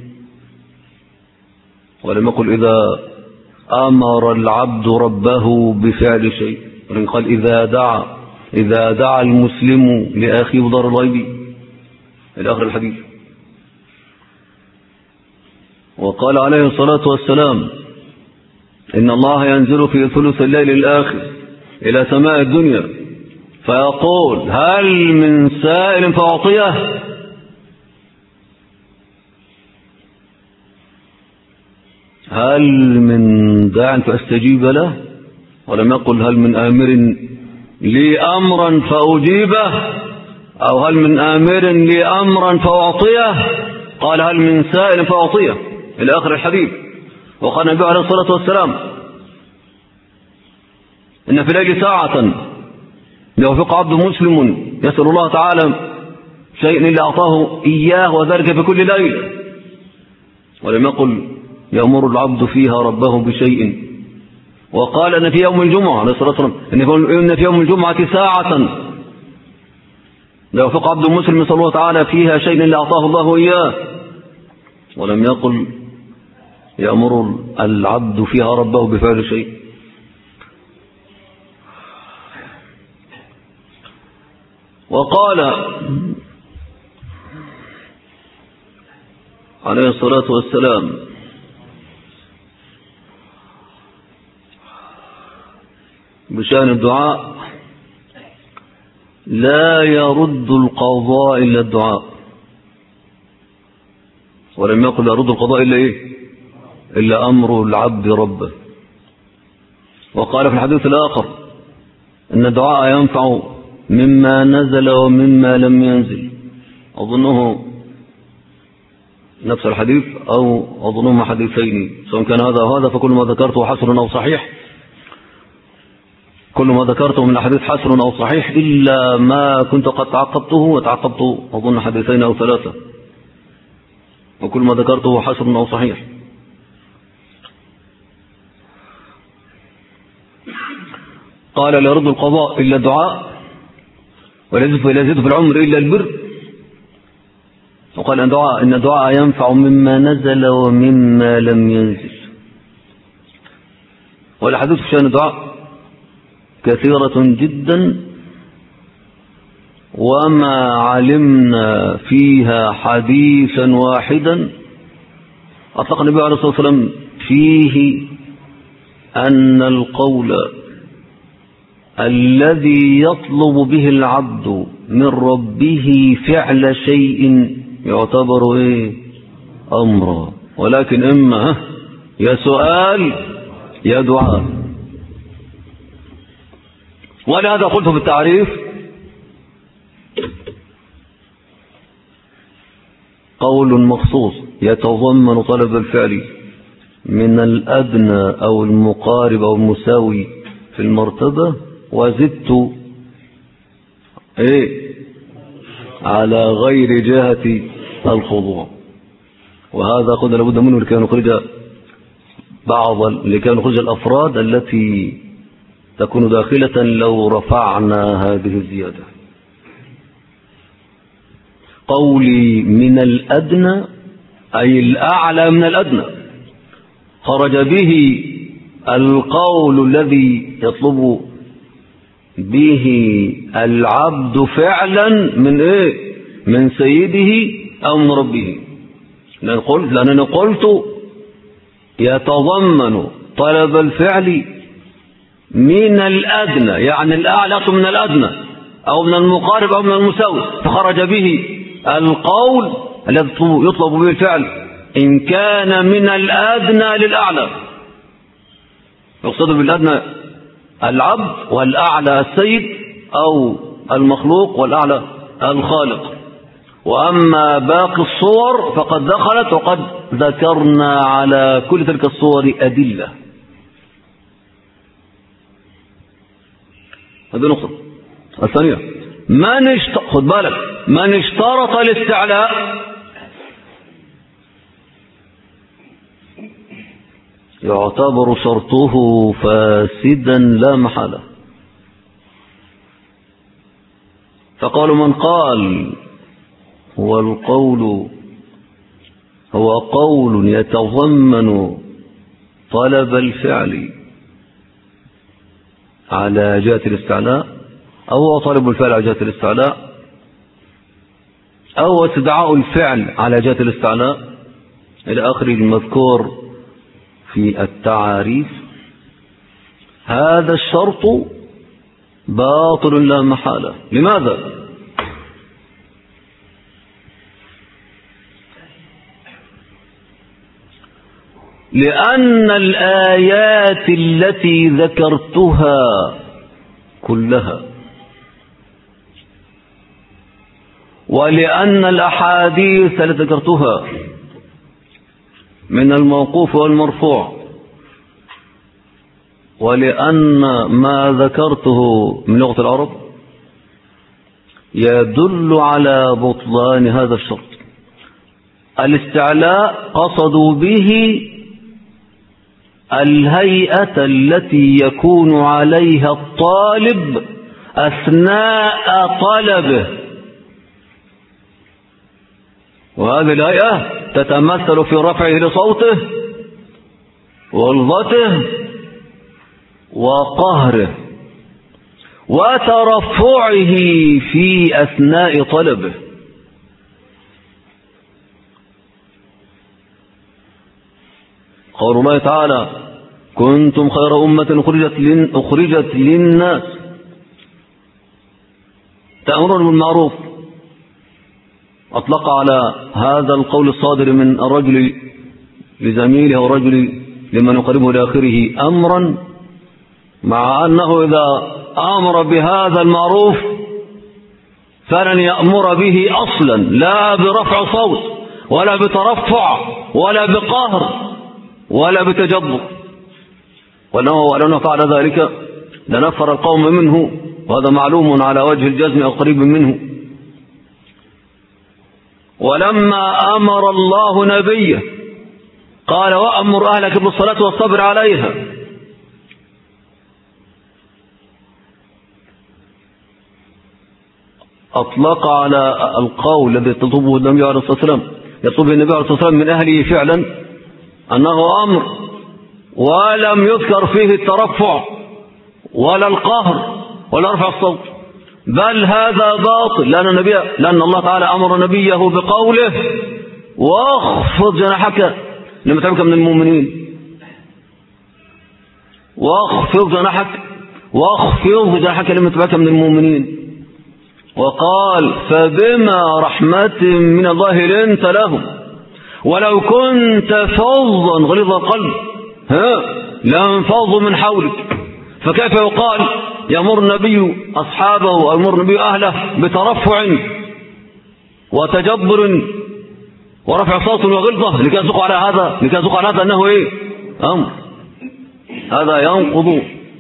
ولم يقل إذا أمر العبد ربه بفعل شيء، ولكن قال إذا دعا المسلم لأخيه بظهر الغيب إلى آخر الحديث. وقال عليه الصلاة والسلام: إن الله ينزل في ثلث الليل الآخر إلى سماء الدنيا فيقول: هل من سائل فأعطيه؟ هل من داع فأستجيب له، ولم يقل هل من آمر لي أمرا فأجيبه، أو هل من آمر لي أمرا فأعطيه، قال هل من سائل فأعطيه إلى آخر الحديث. وقال النبي عليه الصلاة والسلام إن في الليل ساعة يوفق عبد مسلم يسأل الله تعالى شيء إلا أعطاه إياه، وذلك في كل ليلة. ولم يقل يأمر العبد فيها ربه بشيء. وقال أن في يوم الجمعة عليه الصلاة والسلام إن في يوم الجمعة ساعة يوفق عبد مسلم يسأل الله تعالى فيها شيء إلا أعطاه الله إياه. ولم يقل يأمر العبد فيها ربه بفعل شيء. وقال عليه الصلاة والسلام بشأن الدعاء لا يرد القضاء إلا الدعاء. ولم يقل يرد القضاء إلا إيه؟ إلا أمر العبد ربه. وقال في الحديث الآخر إن الدعاء ينفع مما نزل ومما لم ينزل. أظنه نفس الحديث أو أظنهما حديثين، سواء كان هذا وهذا فكل ما ذكرته حسن أو صحيح. كل ما ذكرته من الحديث حسن أو صحيح إلا ما كنت قد تعقبته، وتعقبت أظن حديثين أو ثلاثة، وكل ما ذكرته حسن أو صحيح. قال لا يرد القضاء إلا الدعاء، ولا يزيد في العمر إلا البر. وقال إن الدعاء ينفع مما نزل ومما لم ينزل. والحديث في شأن الدعاء كثيرة جدا، وما علمنا فيها حديثا واحدا أطلق النبي عليه الصلاة والسلام فيه أن القول الذي يطلب به العبد من ربه فعل شيء يعتبر إيه؟ أمرا، ولكن إما يا سؤال يا دعاء. ولهذا قلت في التعريف قول مخصوص يتضمن طلب الفعل من الأدنى أو المقارب أو المساوي في المرتبة، وزدت على غير جهة الخضوع. وهذا قد لابد منه لكي نخرج الأفراد التي تكون داخلة لو رفعنا هذه الزيادة. قولي من الأدنى أي الأعلى من الأدنى، خرج به القول الذي يطلب به العبد فعلا من من سيده أو من ربه. لأنني قلت يتضمن طلب الفعل من الأدنى، يعني الأعلى من الأدنى أو من المقارب أو من المساوي، فخرج به القول الذي يطلب به الفعل إن كان من الأدنى للأعلى. يقصد بالأدنى العبد، والأعلى السيد أو المخلوق، والأعلى الخالق. وأما باقي الصور فقد دخلت، وقد ذكرنا على كل تلك الصور أدلة. هذه نقطة. الثانية خد بالك، من اشترط الاستعلاء يعتبر شرطه فاسدا لا محالة. فقال من قال هو قول يتضمن طلب الفعل على جهة الاستعلاء، أو هو طلب الفعل على جهة الاستعلاء، أو استدعاء الفعل على جهة الاستعلاء، إلى آخر المذكور في التعاريف، هذا الشرط باطل لا محالة. لماذا؟ لأن الآيات التي ذكرتها كلها ولأن الأحاديث التي ذكرتها من الموقوف والمرفوع ولأن ما ذكرته من لغة العرب يدل على بطلان هذا الشرط. الاستعلاء قصدوا به الهيئة التي يكون عليها الطالب أثناء طلبه، وهذه الهيئة تتمثل في رفعه لصوته وغلظته وقهره وترفعه في أثناء طلبه. قول الله تعالى: كنتم خير أمة أخرجت للناس تأمرون بالمعروف، أطلق على هذا القول الصادر من الرجل لزميله والرجل لمن يقربه لآخره أمرا، مع أنه إذا أمر بهذا المعروف فلن يأمر به أصلا، لا برفع صوت ولا بترفع ولا بقهر ولا بتجبر، ولو فعل ذلك لنفر القوم منه، وهذا معلوم على وجه الجزم أو قريب منه. ولما أمر الله نبيه قال: وأمر أهلك بالصلاة والصبر عليها، أطلق على القول الذي يطلبه النبي عليه الصلاة والسلام من أهله فعلا أنه أمر، ولم يذكر فيه الترفع ولا القهر ولا رفع الصوت، بل هذا باطل، لأن الله تعالى أمر نبيه بقوله: واخفض جناحك لمن اتبعك من المؤمنين، واخفض جناحك لمن اتبعك من المؤمنين. وقال: فبما رحمة من الله لنت لهم ولو كنت فظا غليظ القلب لانفضوا من حولك. فكيف يقال يأمر النبي أصحابه أو يأمر النبي أهله بترفع وتجبر ورفع صوت وغلظة لكي يسوق على هذا أنه أمر؟ هذا ينقض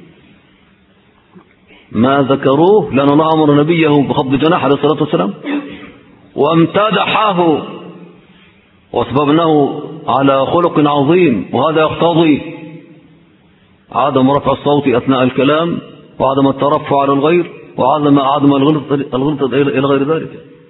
ما ذكروه، لأن الله أمر نبيه بخفض جناح عليه الصلاة والسلام وامتدحه وأسباب أنه على خلق عظيم، وهذا يقتضي عدم رفع الصوت أثناء الكلام وعدم الترفع على الغير وعدم الغلط إلى غير ذلك.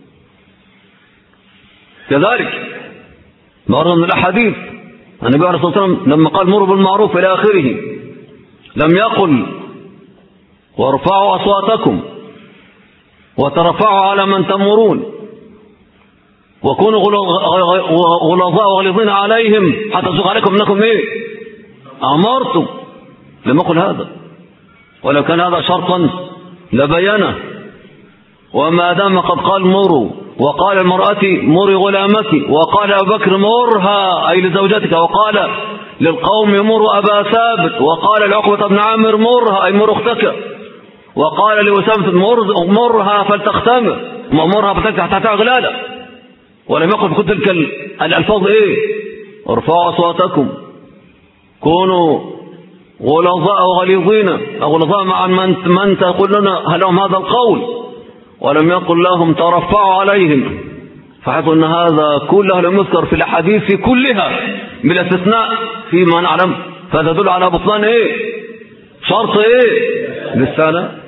كذلك ما من الأحاديث النبي عليه الصلاة والسلام لما قال: مروا بالمعروف إلى آخره، لم يقل: وارفعوا أصواتكم وترفعوا على من تأمرون وكونوا غلظاء وغلظين عليهم حتى تزوغ عليكم أنكم أمرتم. لم يقل هذا، ولو كان هذا شرطا لبينه. وما دام قد قال مروا، وقال المرأة مري غلامك، وقال أبو بكر مرها أي لزوجتك، وقال للقوم مروا أبا ثابت، وقال لعقبة بن عامر مرها أي مر أختك، وقال لأسامة مرها فلتختمر، مرها فلتكتح تحت غلالة. ولم يقل في تلك الألفاظ ارفعوا أصواتكم، كونوا غلظاء وغليظين أو غلظاء مع من تقول لنا هل لهم هذا القول، ولم يقل لهم ترفعوا عليهم، فحيث أن هذا كله لم يذكر في الأحاديث كلها بالاستثناء فيما نعلم، فهذا يدل على بطلان شرط للسنة.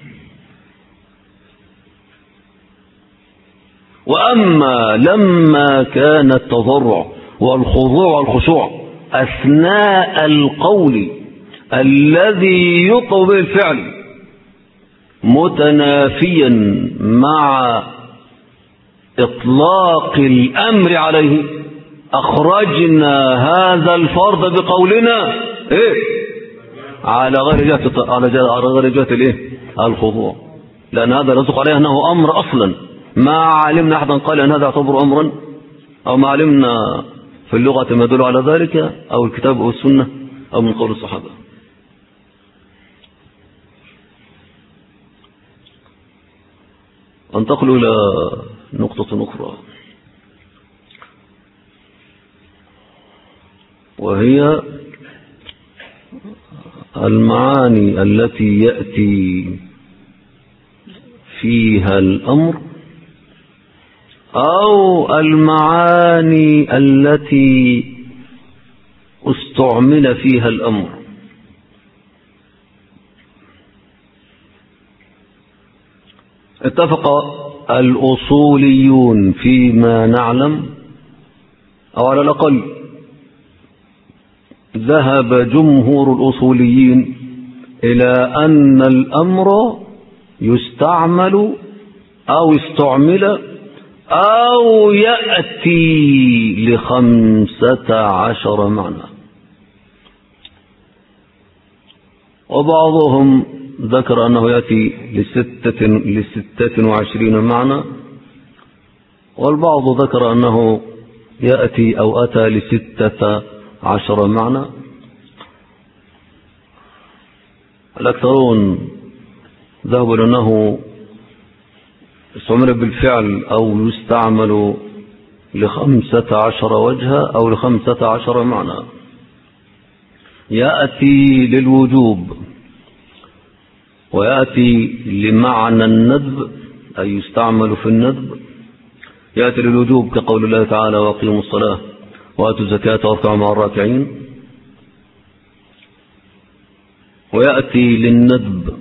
وأما لما كان التضرع والخضوع والخشوع أثناء القول الذي يطلب به الفعل متنافيا مع إطلاق الأمر عليه، أخرجنا هذا الفرض بقولنا على غير جهة الخضوع، لأن هذا يصدق عليه أنه أمر أصلا. ما علمنا أحدا قال أن هذا يعتبر أمرا، أو ما علمنا في اللغة ما يدل على ذلك، أو الكتاب أو السنة أو من قول الصحابة. انتقل إلى نقطة أخرى، وهي المعاني التي يأتي فيها الأمر، أو المعاني التي استعمل فيها الأمر. اتفق الأصوليون فيما نعلم، أو على الأقل ذهب جمهور الأصوليين إلى أن الأمر يستعمل أو استعمل أو يأتي ل15 معنى، وبعضهم ذكر أنه يأتي ل26 معنى، والبعض ذكر أنه يأتي أو أتى ل16 معنى. الأكثرون ذهبوا لأنه استعمل بالفعل أو يستعمل ل15 وجها أو ل15 معنى. يأتي للوجوب، ويأتي لمعنى الندب أي يستعمل في الندب. يأتي للوجوب كقول الله تعالى: وأقيموا الصلاة وآتوا الزكاة واركعوا مع الراكعين. ويأتي للندب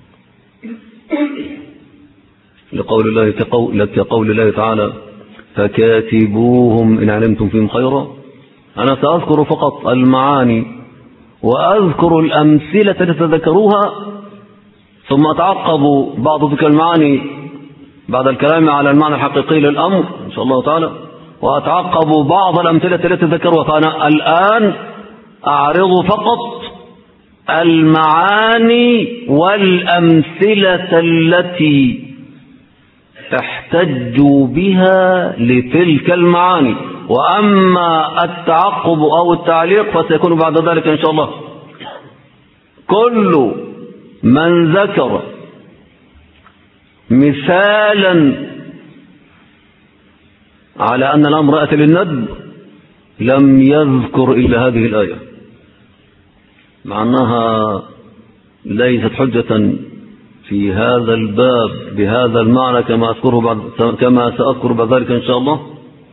لقول الله تعالى: فكاتبوهم إن علمتم فيهم خيرا. أنا سأذكر فقط المعاني وأذكر الأمثلة التي تذكروها، ثم أتعقب بعض تلك المعاني بعد الكلام على المعنى الحقيقي للأمر إن شاء الله تعالى، وأتعقب بعض الأمثلة التي تذكروها. فأنا الآن أعرض فقط المعاني والأمثلة التي احتجوا بها لتلك المعاني، وأما التعقب أو التعليق فسيكون بعد ذلك إن شاء الله. كل من ذكر مثالا على أن الأمر أتى للندب لم يذكر إلا هذه الآية، مع أنها ليست حجة في هذا الباب بهذا المعنى كما سأذكر بعد ذلك إن شاء الله.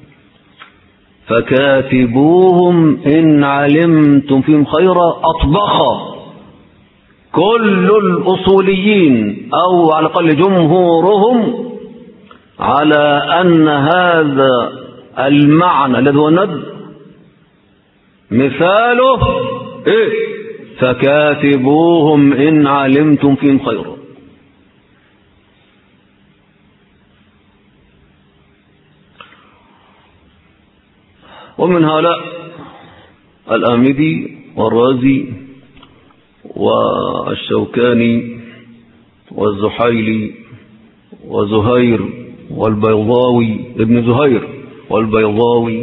فكاتبوهم إن علمتم فيهم خيرا أطبخ كل الأصوليين أو على الأقل جمهورهم على أن هذا المعنى الذي هو الندب مثاله فكاتبوهم إن علمتم فيهم خيرا. ومن هؤلاء الآمدي والرازي والشوكاني والزحيلي وزهير والبيضاوي ابن زهير والبيضاوي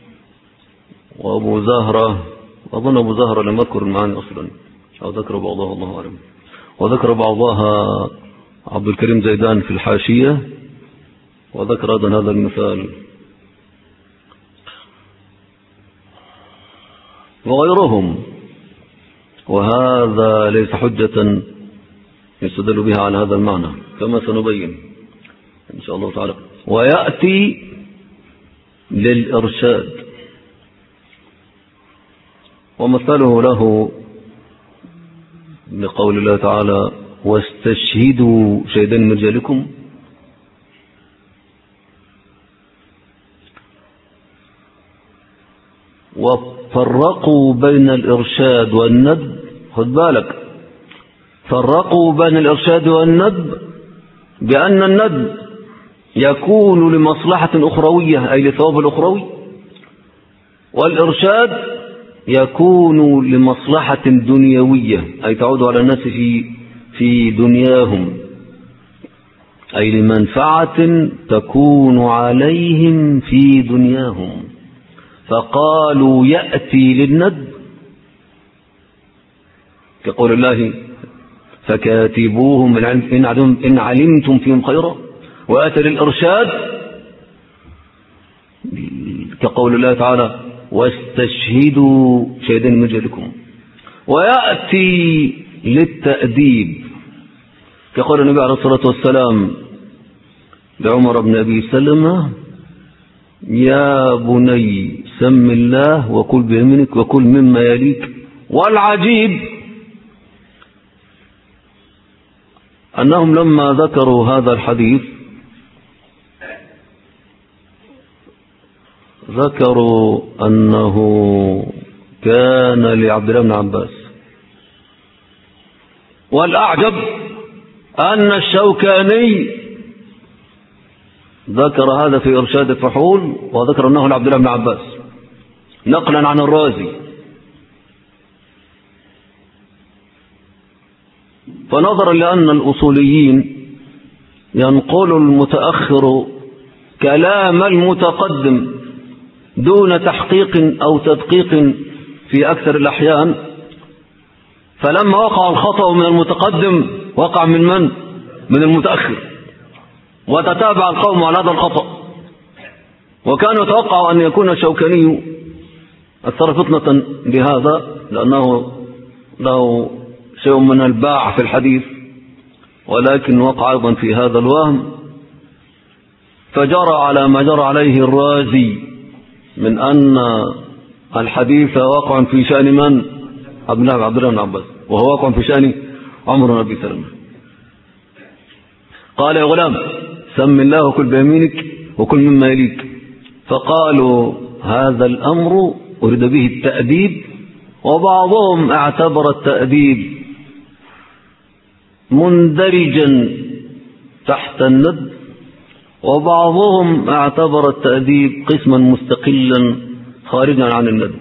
وأبو زهرة، أظن أبو زهرة لم أذكر المعاني أصلا أو ذكر بعضها الله أعلم، وذكر بعضها عبد الكريم زيدان في الحاشية، وذكر أيضا هذا المثال وغيرهم. وهذا ليس حجة يستدل بها على هذا المعنى كما سنبين إن شاء الله تعالى. ويأتي للإرشاد، ومثله له بقول الله تعالى: واستشهدوا شهيدين من رجالكم. وفرقوا بين الإرشاد والندب. خد بالك، فرقوا بين الإرشاد والندب بأن الندب يكون لمصلحة أخروية أي لثواب الأخروي، والإرشاد يكون لمصلحة دنيوية أي تعود على الناس في دنياهم، أي لمنفعة تكون عليهم في دنياهم. فقالوا يأتي للندب، كقول الله فكاتبوهم إن علمتم فيهم خيرا، وآتى للإرشاد كقول الله تعالى واستشهدوا شهدين من رجالكم، ويأتي للتأديب كقول النبي عليه الصلاة والسلام لعمر بن أبي سلمة يا بني سم الله وكل بيمينك وكل مما يليك. والعجيب أنهم لما ذكروا هذا الحديث ذكروا أنه كان لعبد الله بن عباس. والأعجب أن الشوكاني ذكر هذا في إرشاد الفحول، وذكر أنه لعبد الله بن عباس نقلا عن الرازي. فنظرا لأن الأصوليين ينقل المتأخر كلام المتقدم دون تحقيق أو تدقيق في أكثر الأحيان، فلما وقع الخطأ من المتقدم وقع من المتأخر، وتتابع القوم على هذا الخطأ. وكان يتوقع أن يكون الشوكاني أكثر فطنة بهذا، لأنه له شيء من الباع في الحديث، ولكن وقع أيضا في هذا الوهم، فجرى على ما جرى عليه الرازي من أن الحديث واقع في شأن من؟ عبد الله بن عباس، وهو واقع في شأن عمر بن أبي سلمة. قال يا غلام سم الله وكل بيمينك وكل مما يليك. فقالوا هذا الأمر أريد به التأديب، وبعضهم اعتبر التأديب مندرجا تحت الندب، وبعضهم اعتبر التأديب قسما مستقلا خارجا عن الندب.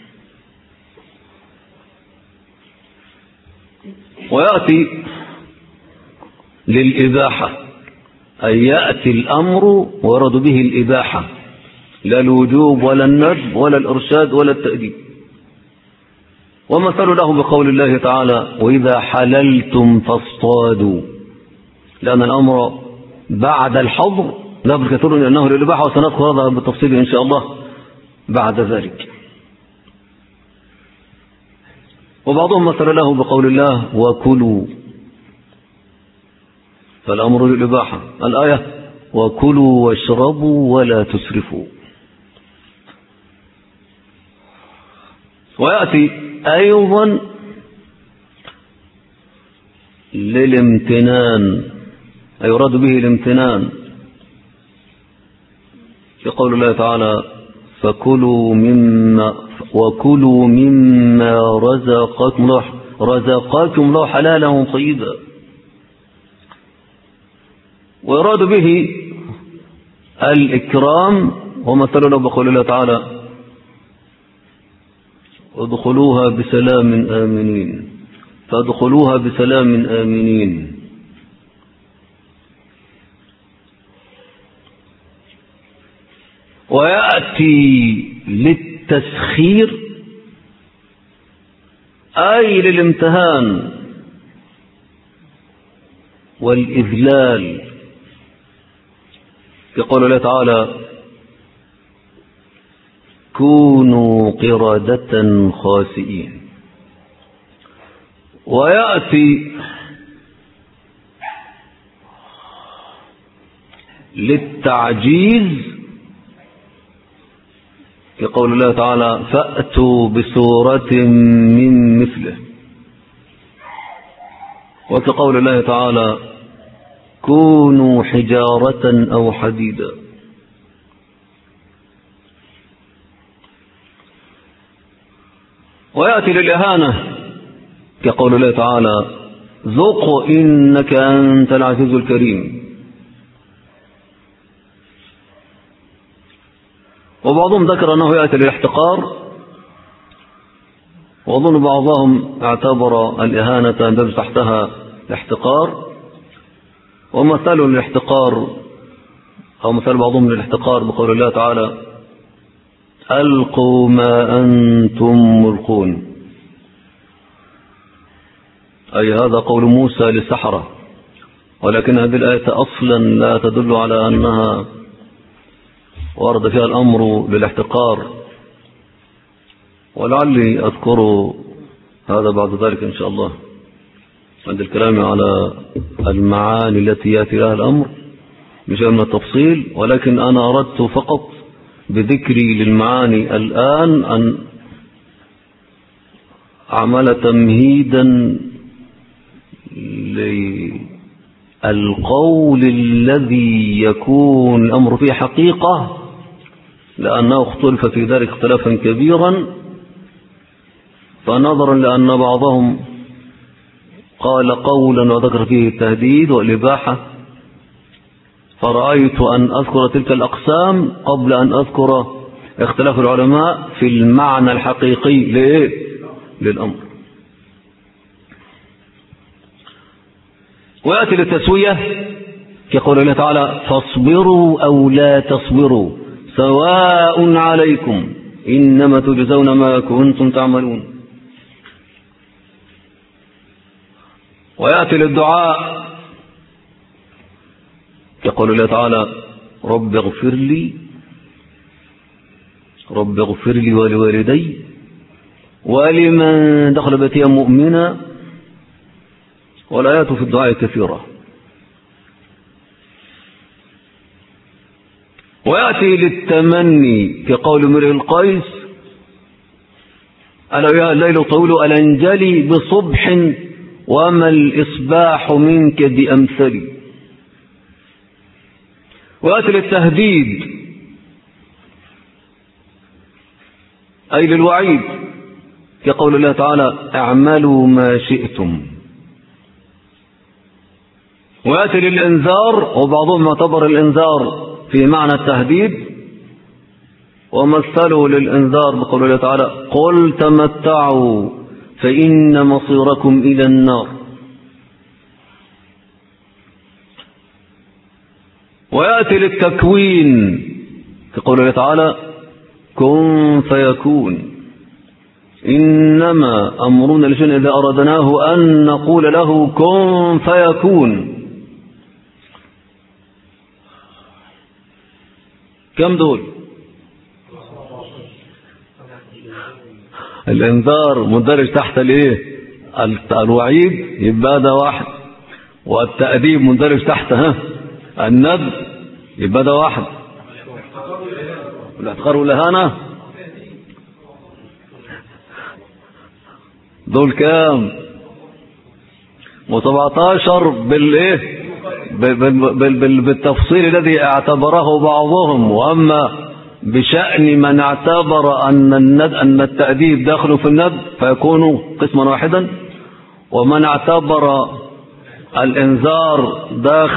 ويأتي للإباحة، أي يأتي الأمر ورد به الإباحة، لا الوجوب ولا الندب ولا الإرشاد ولا التأديب. ومثل له بقول الله تعالى وإذا حللتم فاصطادوا، لأن الأمر بعد الحظر لا بد كثير أنه للإباحة، وسنذكر هذا بالتفصيل إن شاء الله بعد ذلك. وبعضهم مثل له بقول الله وكلوا، فالأمر للإباحة، الآية وكلوا واشربوا ولا تسرفوا. ويأتي أيضا للامتنان، أي يراد به الامتنان، في قول الله تعالى فكلوا وكلوا مما رزقكم الله حلالا طيبا. ويراد به الإكرام، ومثل له بقول الله تعالى ادخلوها بسلام آمنين، فادخلوها بسلام آمنين. ويأتي للتسخير، أي للامتهان والإذلال، يقول الله تعالى كونوا قردة خاسئين. ويأتي للتعجيز، يقول الله تعالى فأتوا بسورة من مثله، وكقول الله تعالى كونوا حجارة أو حديدا. ويأتي للإهانة كقول الله تعالى ذق إنك أنت العزيز الكريم. وبعضهم ذكر أنه يأتي للاحتقار، وأظن بعضهم اعتبر الإهانة أن تحتها الاحتقار. ومثال الاحتقار أو مثال بعضهم للاحتقار بقول الله تعالى ألقوا ما أنتم ملقون، أي هذا قول موسى للسحرة. ولكن هذه الآية أصلا لا تدل على أنها ورد فيها الأمر بالاحتقار، ولعلي أذكر هذا بعد ذلك إن شاء الله عند الكلام على المعاني التي يأتي لها الأمر بشيء من التفصيل. ولكن أنا أردت فقط بذكري للمعاني الآن أن أعمل تمهيدا للقول الذي يكون الأمر فيه حقيقة، لأنه اختلف في ذلك اختلافا كبيرا. فنظرا لأن بعضهم قال قولا وذكر فيه التهديد والإباحة، فرأيت أن أذكر تلك الأقسام قبل أن أذكر اختلاف العلماء في المعنى الحقيقي للأمر. ويأتي للتسوية كقول الله تعالى: فاصبروا أو لا تصبروا سواء عليكم إنما تجزون ما كنتم تعملون. ويأتي للدعاء كقول الله تعالى: رب اغفر لي ولوالدي ولمن دخل بيتي مؤمنا. والآيات في الدعاء كثيرة. ويأتي للتمني كقول امرئ القيس: ألا يا الليل طويل ألنجلي بصبح وما الإصباح منك بأمثلي. ويأتي للتهديد أي للوعيد كقول الله تعالى: اعملوا ما شئتم. ويأتي للإنذار، وبعضهم اعتبر الإنذار في معنى التهديد، ومثلوا للإنذار بقول الله تعالى: قل تمتعوا فإن مصيركم إلى النار. ويأتي للتكوين كقول الله تعالى: كن فيكون إنما أمرنا لشيء إذا أردناه أن نقول له كن فيكون. كم دول؟ الإنذار مندرج تحت الايه؟ الوعيد، يبقى ده واحد. والتأديب مندرج تحت الندب، يبقى ده واحد. والاحتقار والإهانة دول كام؟ و17 بالايه؟ بالتفصيل الذي اعتبره بعضهم. وأما بشأن من اعتبر أن التأديب داخل في الندب فيكون قسما واحدا، ومن اعتبر الإنذار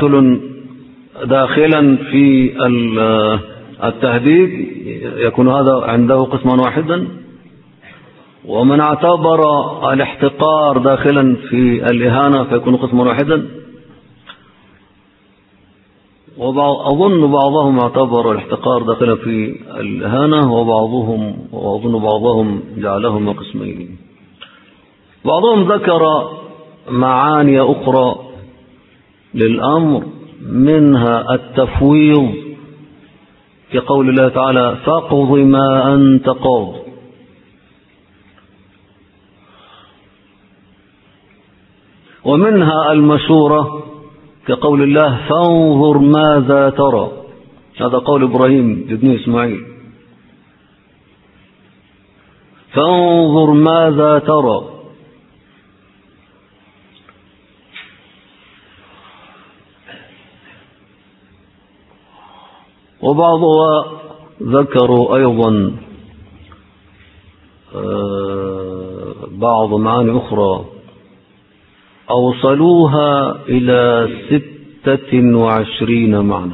داخلا في التهديد يكون هذا عنده قسما واحدا، ومن اعتبر الاحتقار داخلا في الإهانة فيكون قسما واحدا. وأظن بعضهم اعتبر الاحتقار داخلا في الإهانة، وأظن بعضهم جعلهما قسمين. بعضهم ذكر معاني أخرى للأمر، منها التفويض كقول الله تعالى: فاقض ما أنت قاض. ومنها المشورة كقول الله: فانظر ماذا ترى. هذا قول إبراهيم ابن إسماعيل: فانظر ماذا ترى. وبعضها ذكروا أيضا بعض معاني أخرى أوصلوها إلى 26 معنى.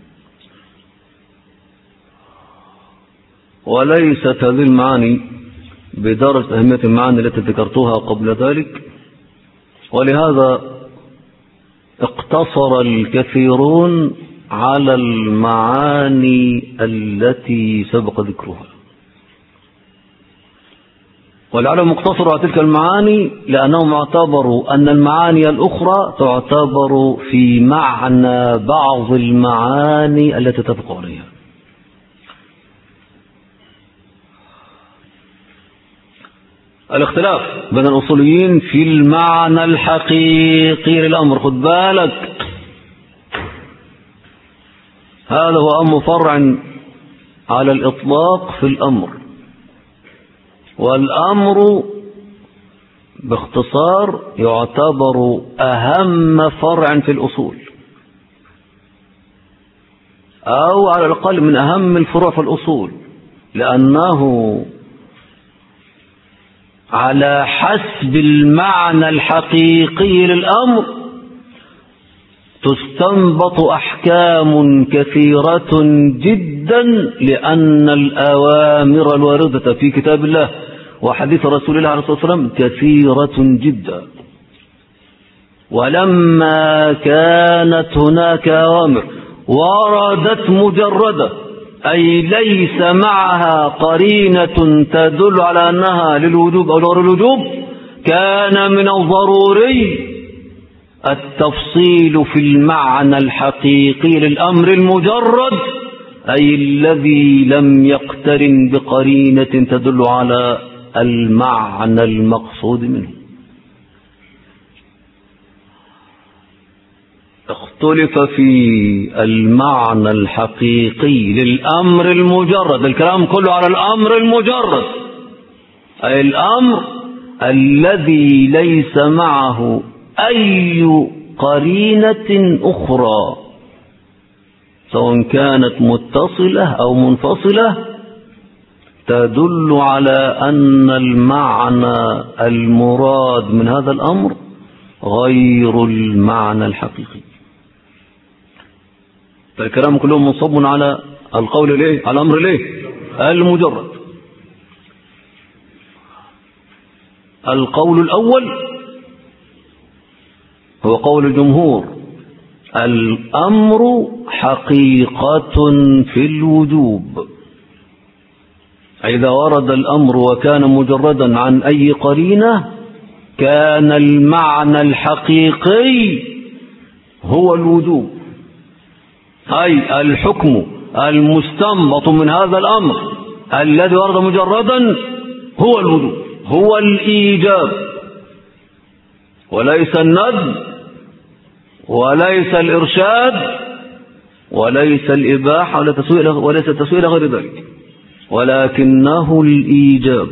وليست هذه المعاني بدرجة أهمية المعاني التي ذكرتها قبل ذلك، ولهذا اقتصر الكثيرون على المعاني التي سبق ذكرها. ولعله مقتصر على تلك المعاني لأنهم اعتبروا أن المعاني الأخرى تعتبر في معنى بعض المعاني التي تتفق عليها. الاختلاف بين الأصوليين في المعنى الحقيقي للأمر، خد بالك هذا هو أمر فرع على الإطلاق في الأمر، والأمر باختصار يعتبر أهم فرع في الأصول، أو على الأقل من أهم الفروع في الأصول، لأنه على حسب المعنى الحقيقي للأمر تستنبط أحكام كثيرة جدا، لأن الأوامر الواردة في كتاب الله وحديث رسول الله عليه الصلاة والسلام كثيرة جدا. ولما كانت هناك أوامر وردت مجردة، أي ليس معها قرينة تدل على أنها للوجوب أو لغير الوجوب، كان من الضروري التفصيل في المعنى الحقيقي للأمر المجرد، أي الذي لم يقترن بقرينة تدل على المعنى المقصود منه. اختلف في المعنى الحقيقي للأمر المجرد، الكلام كله على الأمر المجرد، أي الأمر الذي ليس معه أي قرينة أخرى سواء كانت متصلة أو منفصلة تدل على أن المعنى المراد من هذا الأمر غير المعنى الحقيقي. فالكلام كله منصب على القول ليه؟ على الأمر ليه؟ المجرد. القول الأول هو قول الجمهور: الأمر حقيقة في الوجوب، إذا ورد الأمر وكان مجردا عن أي قرينة كان المعنى الحقيقي هو الوجوب، أي الحكم المستنبط من هذا الأمر الذي ورد مجردا هو الوجوب، هو الإيجاب، وليس الندب وليس الإرشاد وليس الإباحة وليس التسوية غير ذلك، ولكنه الإيجاب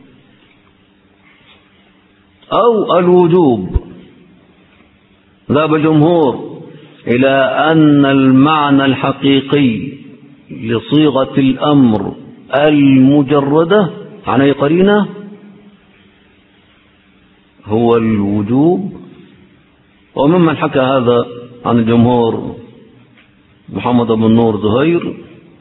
أو الوجوب. ذهب الجمهور إلى أن المعنى الحقيقي لصيغة الأمر المجردة عن أي قرينة هو الوجوب. وممن حكى هذا عن الجمهور محمد بن نور زهير،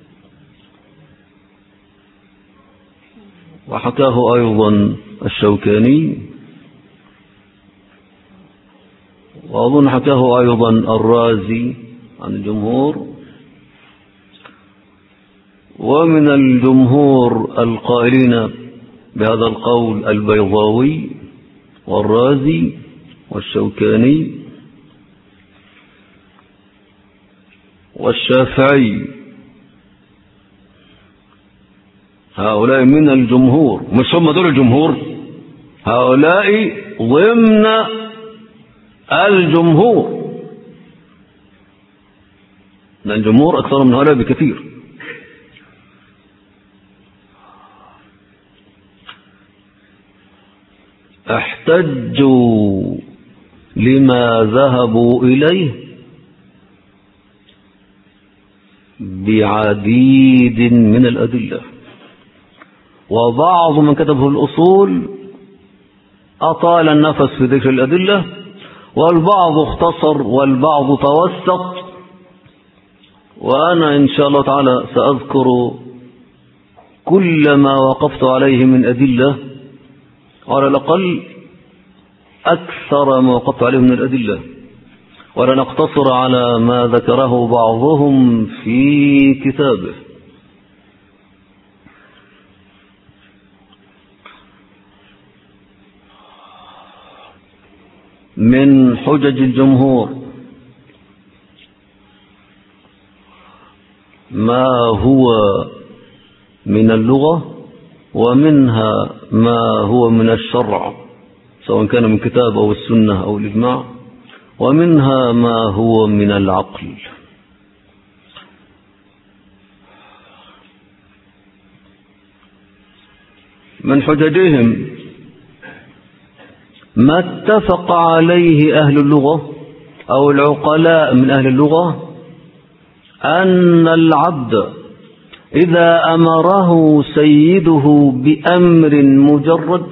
وحكاه أيضا الشوكاني، وأظن حكاه أيضا الرازي عن الجمهور. ومن الجمهور القائلين بهذا القول البيضاوي والرازي والشوكاني والشافعي، هؤلاء من الجمهور، مش هم دول الجمهور، هؤلاء ضمن الجمهور، لأن الجمهور أكثر من هؤلاء بكثير. احتجوا لما ذهبوا إليه بعديد من الأدلة، وبعض من كتبه الأصول أطال النفس في ذكر الأدلة، والبعض اختصر والبعض توسط. وأنا إن شاء الله تعالى سأذكر كل ما وقفت عليه من أدلة، على الأقل أكثر ما وقفت عليه من الأدلة، ولن أقتصر على ما ذكره بعضهم في كتابه. من حجج الجمهور ما هو من اللغة، ومنها ما هو من الشرع سواء كان من كتاب أو السنة أو الإجماع، ومنها ما هو من العقل. من حججهم ما اتفق عليه أهل اللغة أو العقلاء من أهل اللغة، أن العبد إذا أمره سيده بأمر مجرد،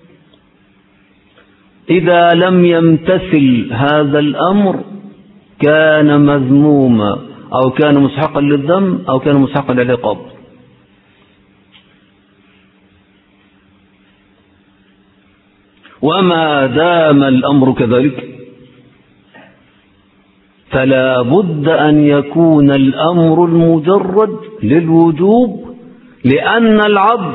إذا لم يمتثل هذا الأمر كان مذموما أو كان مستحقا للذم أو كان مستحقا للعقاب. وما دام الأمر كذلك فلا بد أن يكون الأمر المجرد للوجوب، لأن العبد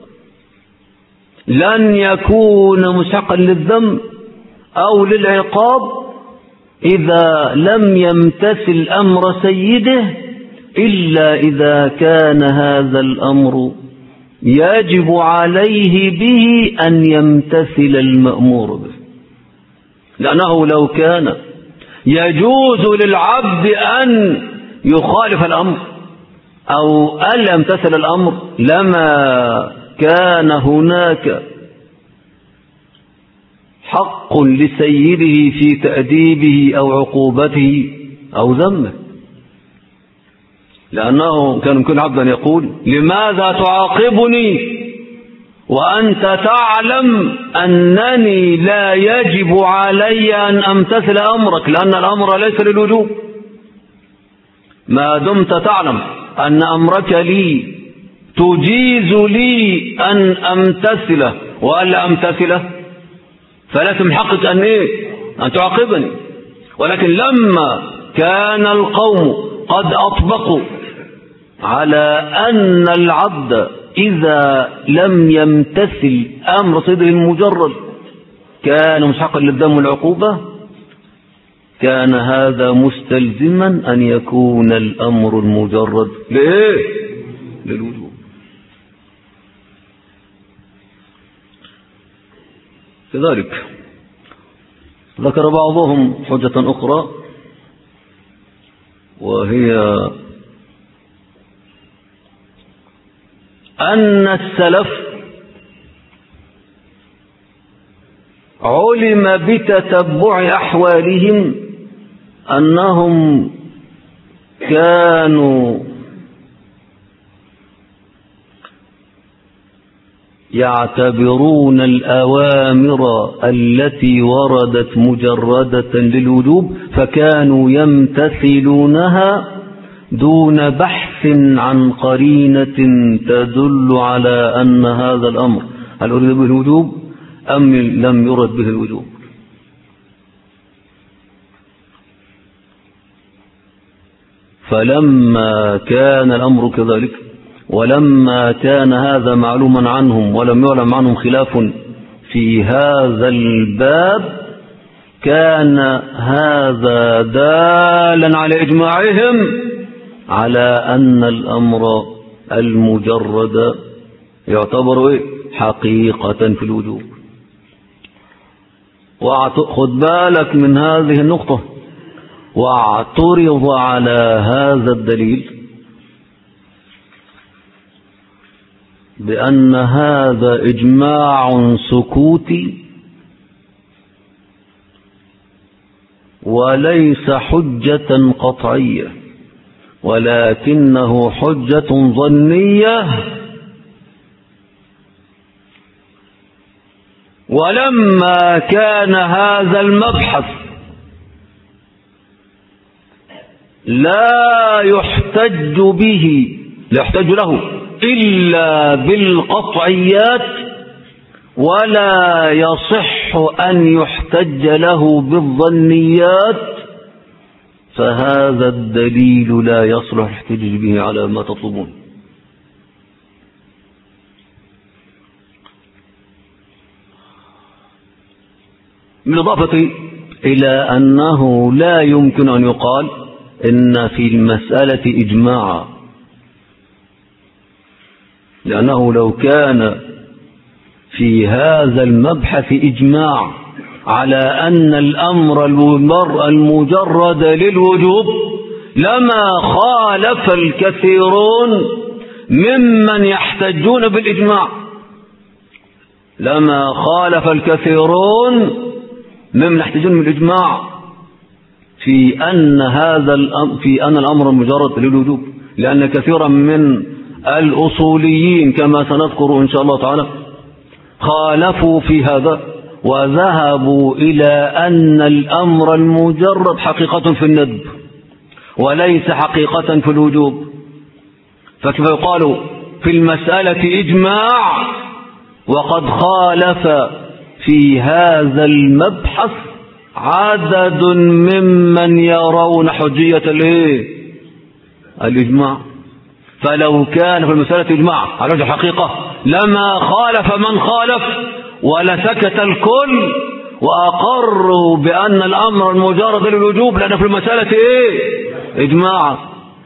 لن يكون مستحقا للذم أو للعقاب إذا لم يمتثل أمر سيده، إلا إذا كان هذا الأمر يجب عليه به أن يمتثل المأمور به. لأنه لو كان يجوز للعبد أن يخالف الأمر أو ألا يمتثل الأمر لما كان هناك حق لسيده في تأديبه أو عقوبته أو ذمه. لأنه كان يمكن عبدا يقول: لماذا تعاقبني وأنت تعلم أنني لا يجب علي أن أمتثل أمرك، لأن الأمر ليس للوجوب. ما دمت تعلم أن أمرك لي تجيز لي أن أمتثله وألا أمتثله فلك من حقك أن تعاقبني. ولكن لما كان القوم قد أطبقوا على أن العبد إذا لم يمتثل أمر سيده المجرد كان مستحقا للذم والعقوبة، كان هذا مستلزما أن يكون الأمر المجرد للوجوب. كذلك ذكر بعضهم حجة أخرى، وهي أن السلف علم بتتبع أحوالهم أنهم كانوا يعتبرون الأوامر التي وردت مجردة للوجوب فكانوا يمتثلونها دون بحث عن قرينة تدل على أن هذا الأمر هل أريد به الوجوب أم لم يرد به الوجوب. فلما كان الأمر كذلك ولما كان هذا معلوما عنهم ولم يعلم عنهم خلاف في هذا الباب كان هذا دالا على إجماعهم على أن الأمر المجرد يعتبر حقيقة في الوجوب. خذ بالك من هذه النقطة، واعترض على هذا الدليل بأن هذا إجماع سكوتي وليس حجة قطعية، ولكنه حجة ظنية. ولما كان هذا المبحث لا يحتج له إلا بالقطعيات، ولا يصح أن يحتج له بالظنيات، فهذا الدليل لا يصلح الاحتجاج به على ما تطلبون. بالإضافة إلى أنه لا يمكن أن يقال إن في المسألة إجماعا، لأنه لو كان في هذا المبحث إجماع على أن الأمر المجرد للوجوب لما خالف الكثيرون ممن يحتجون بالإجماع، لما خالف الكثيرون ممن يحتجون بالإجماع في أن الأمر مجرد للوجوب، لأن كثيرا من الأصوليين كما سنذكر إن شاء الله تعالى خالفوا في هذا وذهبوا إلى أن الأمر المجرد حقيقة في الندب وليس حقيقة في الوجوب. فكيف يقال في المسألة إجماع وقد خالف في هذا المبحث عدد ممن يرون حجية الإجماع؟ فلو كان في المسألة إجماع على وجه الحقيقة لما خالف من خالف ولسكت الكل وأقروا بأن الأمر المجرد للوجوب، لأن في المسألة إجماع.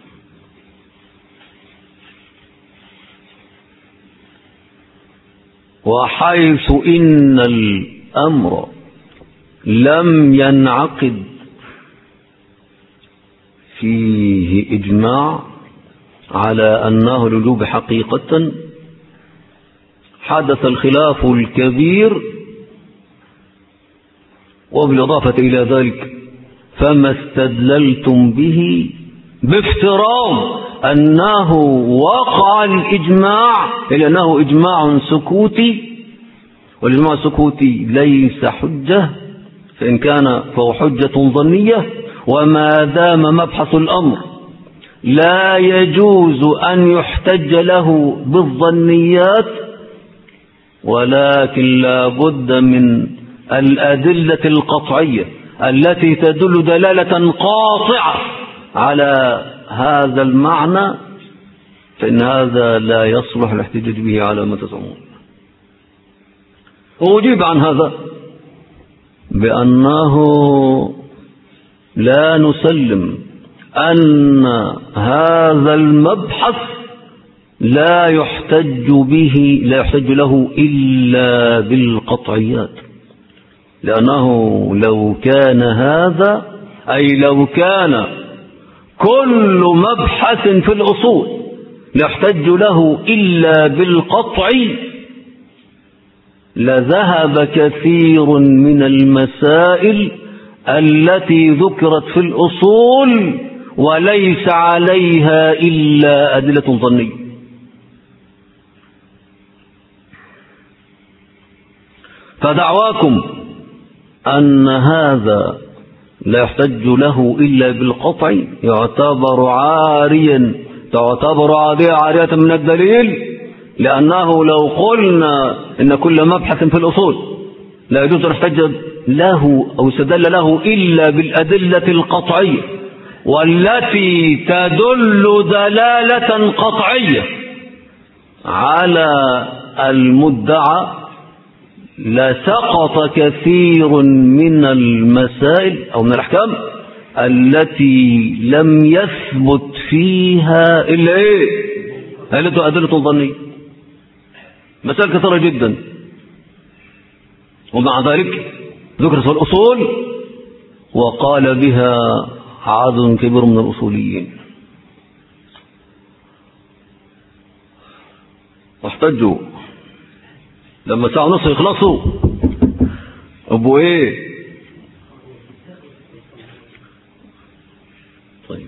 وحيث إن الأمر لم ينعقد فيه إجماع على أنه الوجوب حقيقة حدث الخلاف الكبير، وبالإضافة إلى ذلك فما استدللتم به بافتراض أنه وقع الإجماع إلا أنه إجماع سكوتي، والإجماع السكوتي ليس حجة، فإن كان فهو حجة ظنية، وما دام مبحث الأمر لا يجوز أن يحتج له بالظنيات، ولكن لا بد من الأدلة القطعية التي تدل دلالة قاطعة على هذا المعنى، فإن هذا لا يصلح الاحتجاج به على ما تزعمون. وأجيب عن هذا بأنه لا نسلم أن هذا المبحث لا يحتج له إلا بالقطعيات، لأنه لو كان هذا أي لو كان كل مبحث في الأصول لا يحتج له إلا بالقطع لذهب كثير من المسائل التي ذكرت في الأصول وليس عليها إلا أدلة ظنية. فدعواكم أن هذا لا يحتج له إلا بالقطع يعتبر عارية من الدليل، لأنه لو قلنا إن كل مبحث في الأصول لا يجوز أن يحتج له أو يستدل له إلا بالأدلة القطعية والتي تدل دلالة قطعية على المدعى، لسقط كثير من المسائل أو من الأحكام التي لم يثبت فيها إلا أدلة ظنية. مسائل كثيرة جدا، ومع ذلك ذكرت الأصول وقال بها عدد كبير من الأصوليين واحتجوا لما ساعة ونص يخلصوا أبو طيب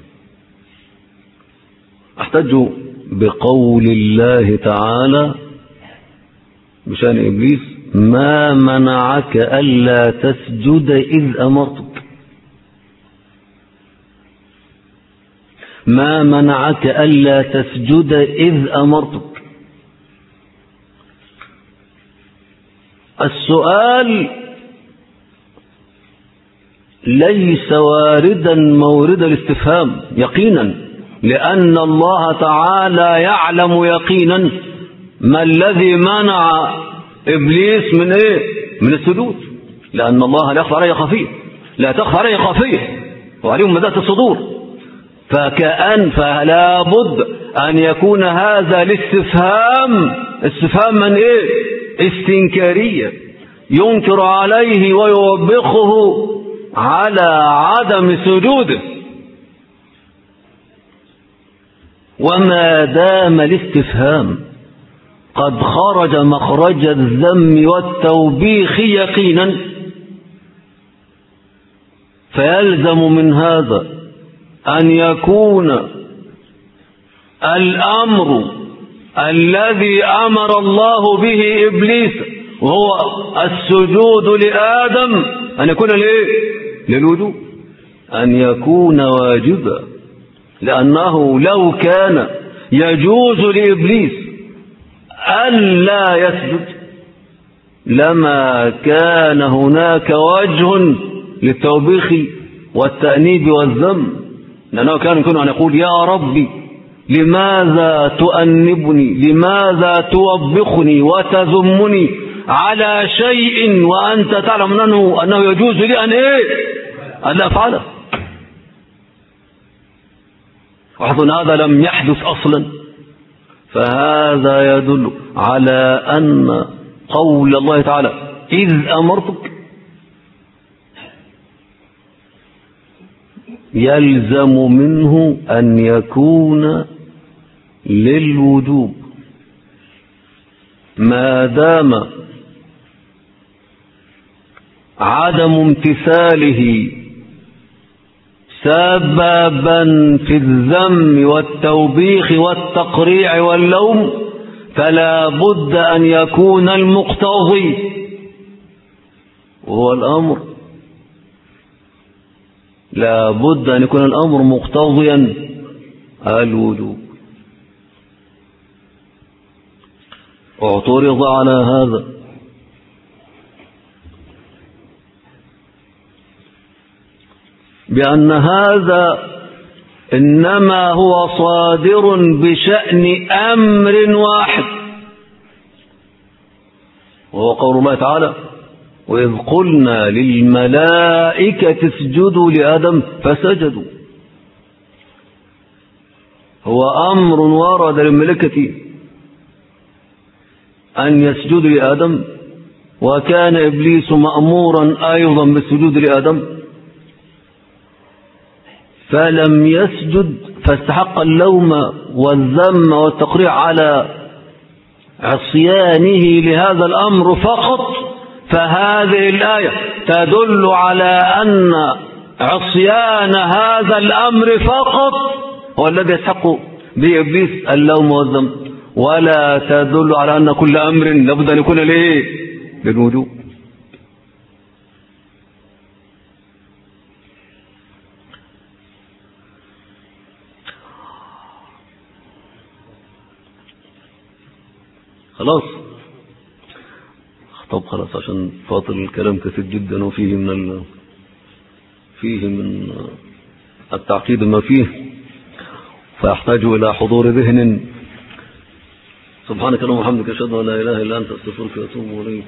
احتجوا بقول الله تعالى بشأن إبليس: ما منعك ألا تسجد إذ أمرتك. ما منعك ألا تسجد إذ أمرتك. السؤال ليس واردا مورد الاستفهام يقينا، لأن الله تعالى يعلم يقينا ما الذي منع إبليس من السجود، لأن الله لا يخفى عليه خفية. لا تخفى عليه خافية وعليهم ذات الصدور. فلا بد أن يكون هذا الاستفهام من إيه؟ استنكارية، ينكر عليه ويوبخه على عدم سجوده. وما دام الاستفهام قد خرج مخرج الذم والتوبيخ يقينا، فيلزم من هذا أن يكون الأمر الذي أمر الله به إبليس وهو السجود لآدم أن يكون للوجوب، أن يكون واجبا، لأنه لو كان يجوز لإبليس ألا يسجد لما كان هناك وجه للتوبيخ والتأنيب والذم، لأنه كان يمكن أن يقول يا ربي لماذا تؤنبني، لماذا توبخني وتذمني على شيء وأنت تعلم أنه يجوز لي أن أفعله. وحظن هذا لم يحدث أصلا، فهذا يدل على أن قول الله تعالى إذ أمرتك يلزم منه أن يكون للوجوب ما دام عدم امتثاله سببا في الذم والتوبيخ والتقريع واللوم، فلا بد أن يكون المقتضي وهو الأمر، لا بد أن يكون الأمر مقتضيا الوجوب. اعترض على هذا بأن هذا إنما هو صادر بشأن أمر واحد، وهو قول الله تعالى وإذ قلنا للملائكة اسجدوا لآدم فسجدوا. هو أمر ورد للملائكة أن يسجدوا لآدم، وكان إبليس مأمورا أيضا بالسجود لآدم فلم يسجد، فاستحق اللوم والذم والتقريع على عصيانه لهذا الأمر فقط. فهذه الآية تدل على أن عصيان هذا الأمر فقط هو الذي يستحق به إبليس اللوم والذم، ولا تدل على أن كل أمر لابد أن يكون للوجوب. خلاص طب خلاص، عشان فاضل الكلام كثير جدا وفيه من التعقيد ما فيه، فيحتاج إلى حضور ذهن. سبحانك اللهم وبحمدك أشهد أن لا إله إلا أنت أستغفرك وأتوب إليك.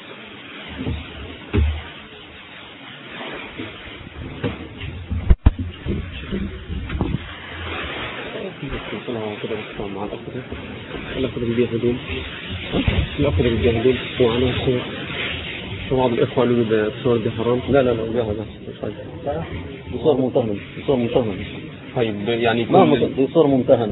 يأخذ الجاهدين وعنه الصور بعض الإخوة اللي يقول الصور دي حرام. لا جاهد صور ممتهن، صور ممتهن. طيب يعني دي صور ممتهن،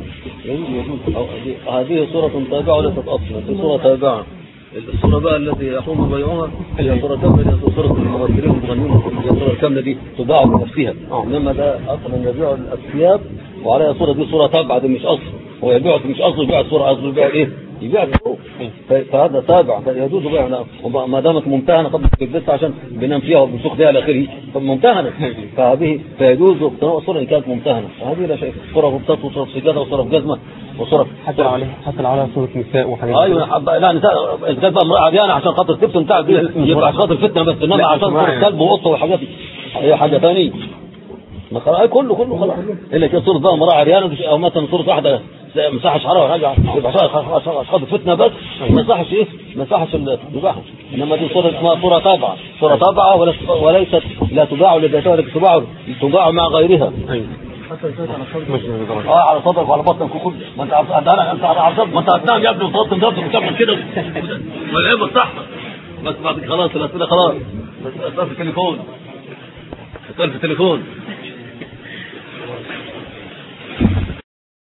هذه صورة تابعة وليست أصلا، دي صورة تابعة. الصورة بقى التي يقوم بيعها هي صورة كاملة، هي صورة الممثلين والمغنيين، هي الصورة الكاملة دي تباع بنفسها. إنما ده أصلا يبيع الثياب وعليها صورة، دي صورة تابعة، دي مش أصل. هو يبيع مش أصل، يبيع صورة أصل، يبيع يبيع الحقوق. فهذا تابع، يجوز بيعنا ما دامت ممتهنة قبل تلبسها عشان بنام فيها وبنسوق فيها الأخير فممتهنة، فهذه فيجوز اقتناء الصورة إن كانت ممتهنة. هذه لا شيء، صورة غبطات وصورة سجادة وصورة جزمة وصورة حتى على صورة نساء وحاجات. أيوة لا نساء، إذا كانت بقى امرأة عريانة عشان خاطر تبتن تعب يبقى عشان خاطر فتنة بس، إنما عشان صورة كلب وقطة وحاجات هي حاجة ثانية. كله خلاص، إلا كده صورة بقى امرأة عريانة أو مثلا صورة واحدة مساحة شعرها ولا حاجة يبقى أشخاص فتنة بس، مساحة الإباحة. إنما دي صورة اسمها صورة تابعة، وليست لا تباع لذاتها لكن تباع مع غيرها. ايوه على صدرك وعلى بطنك وخد. ما انت ما انت هتنام يا ابني وتغطي نظرتك وتعمل كده والعيب صحتك. بس بعد خلاص الاسئله خلاص. بس في التليفون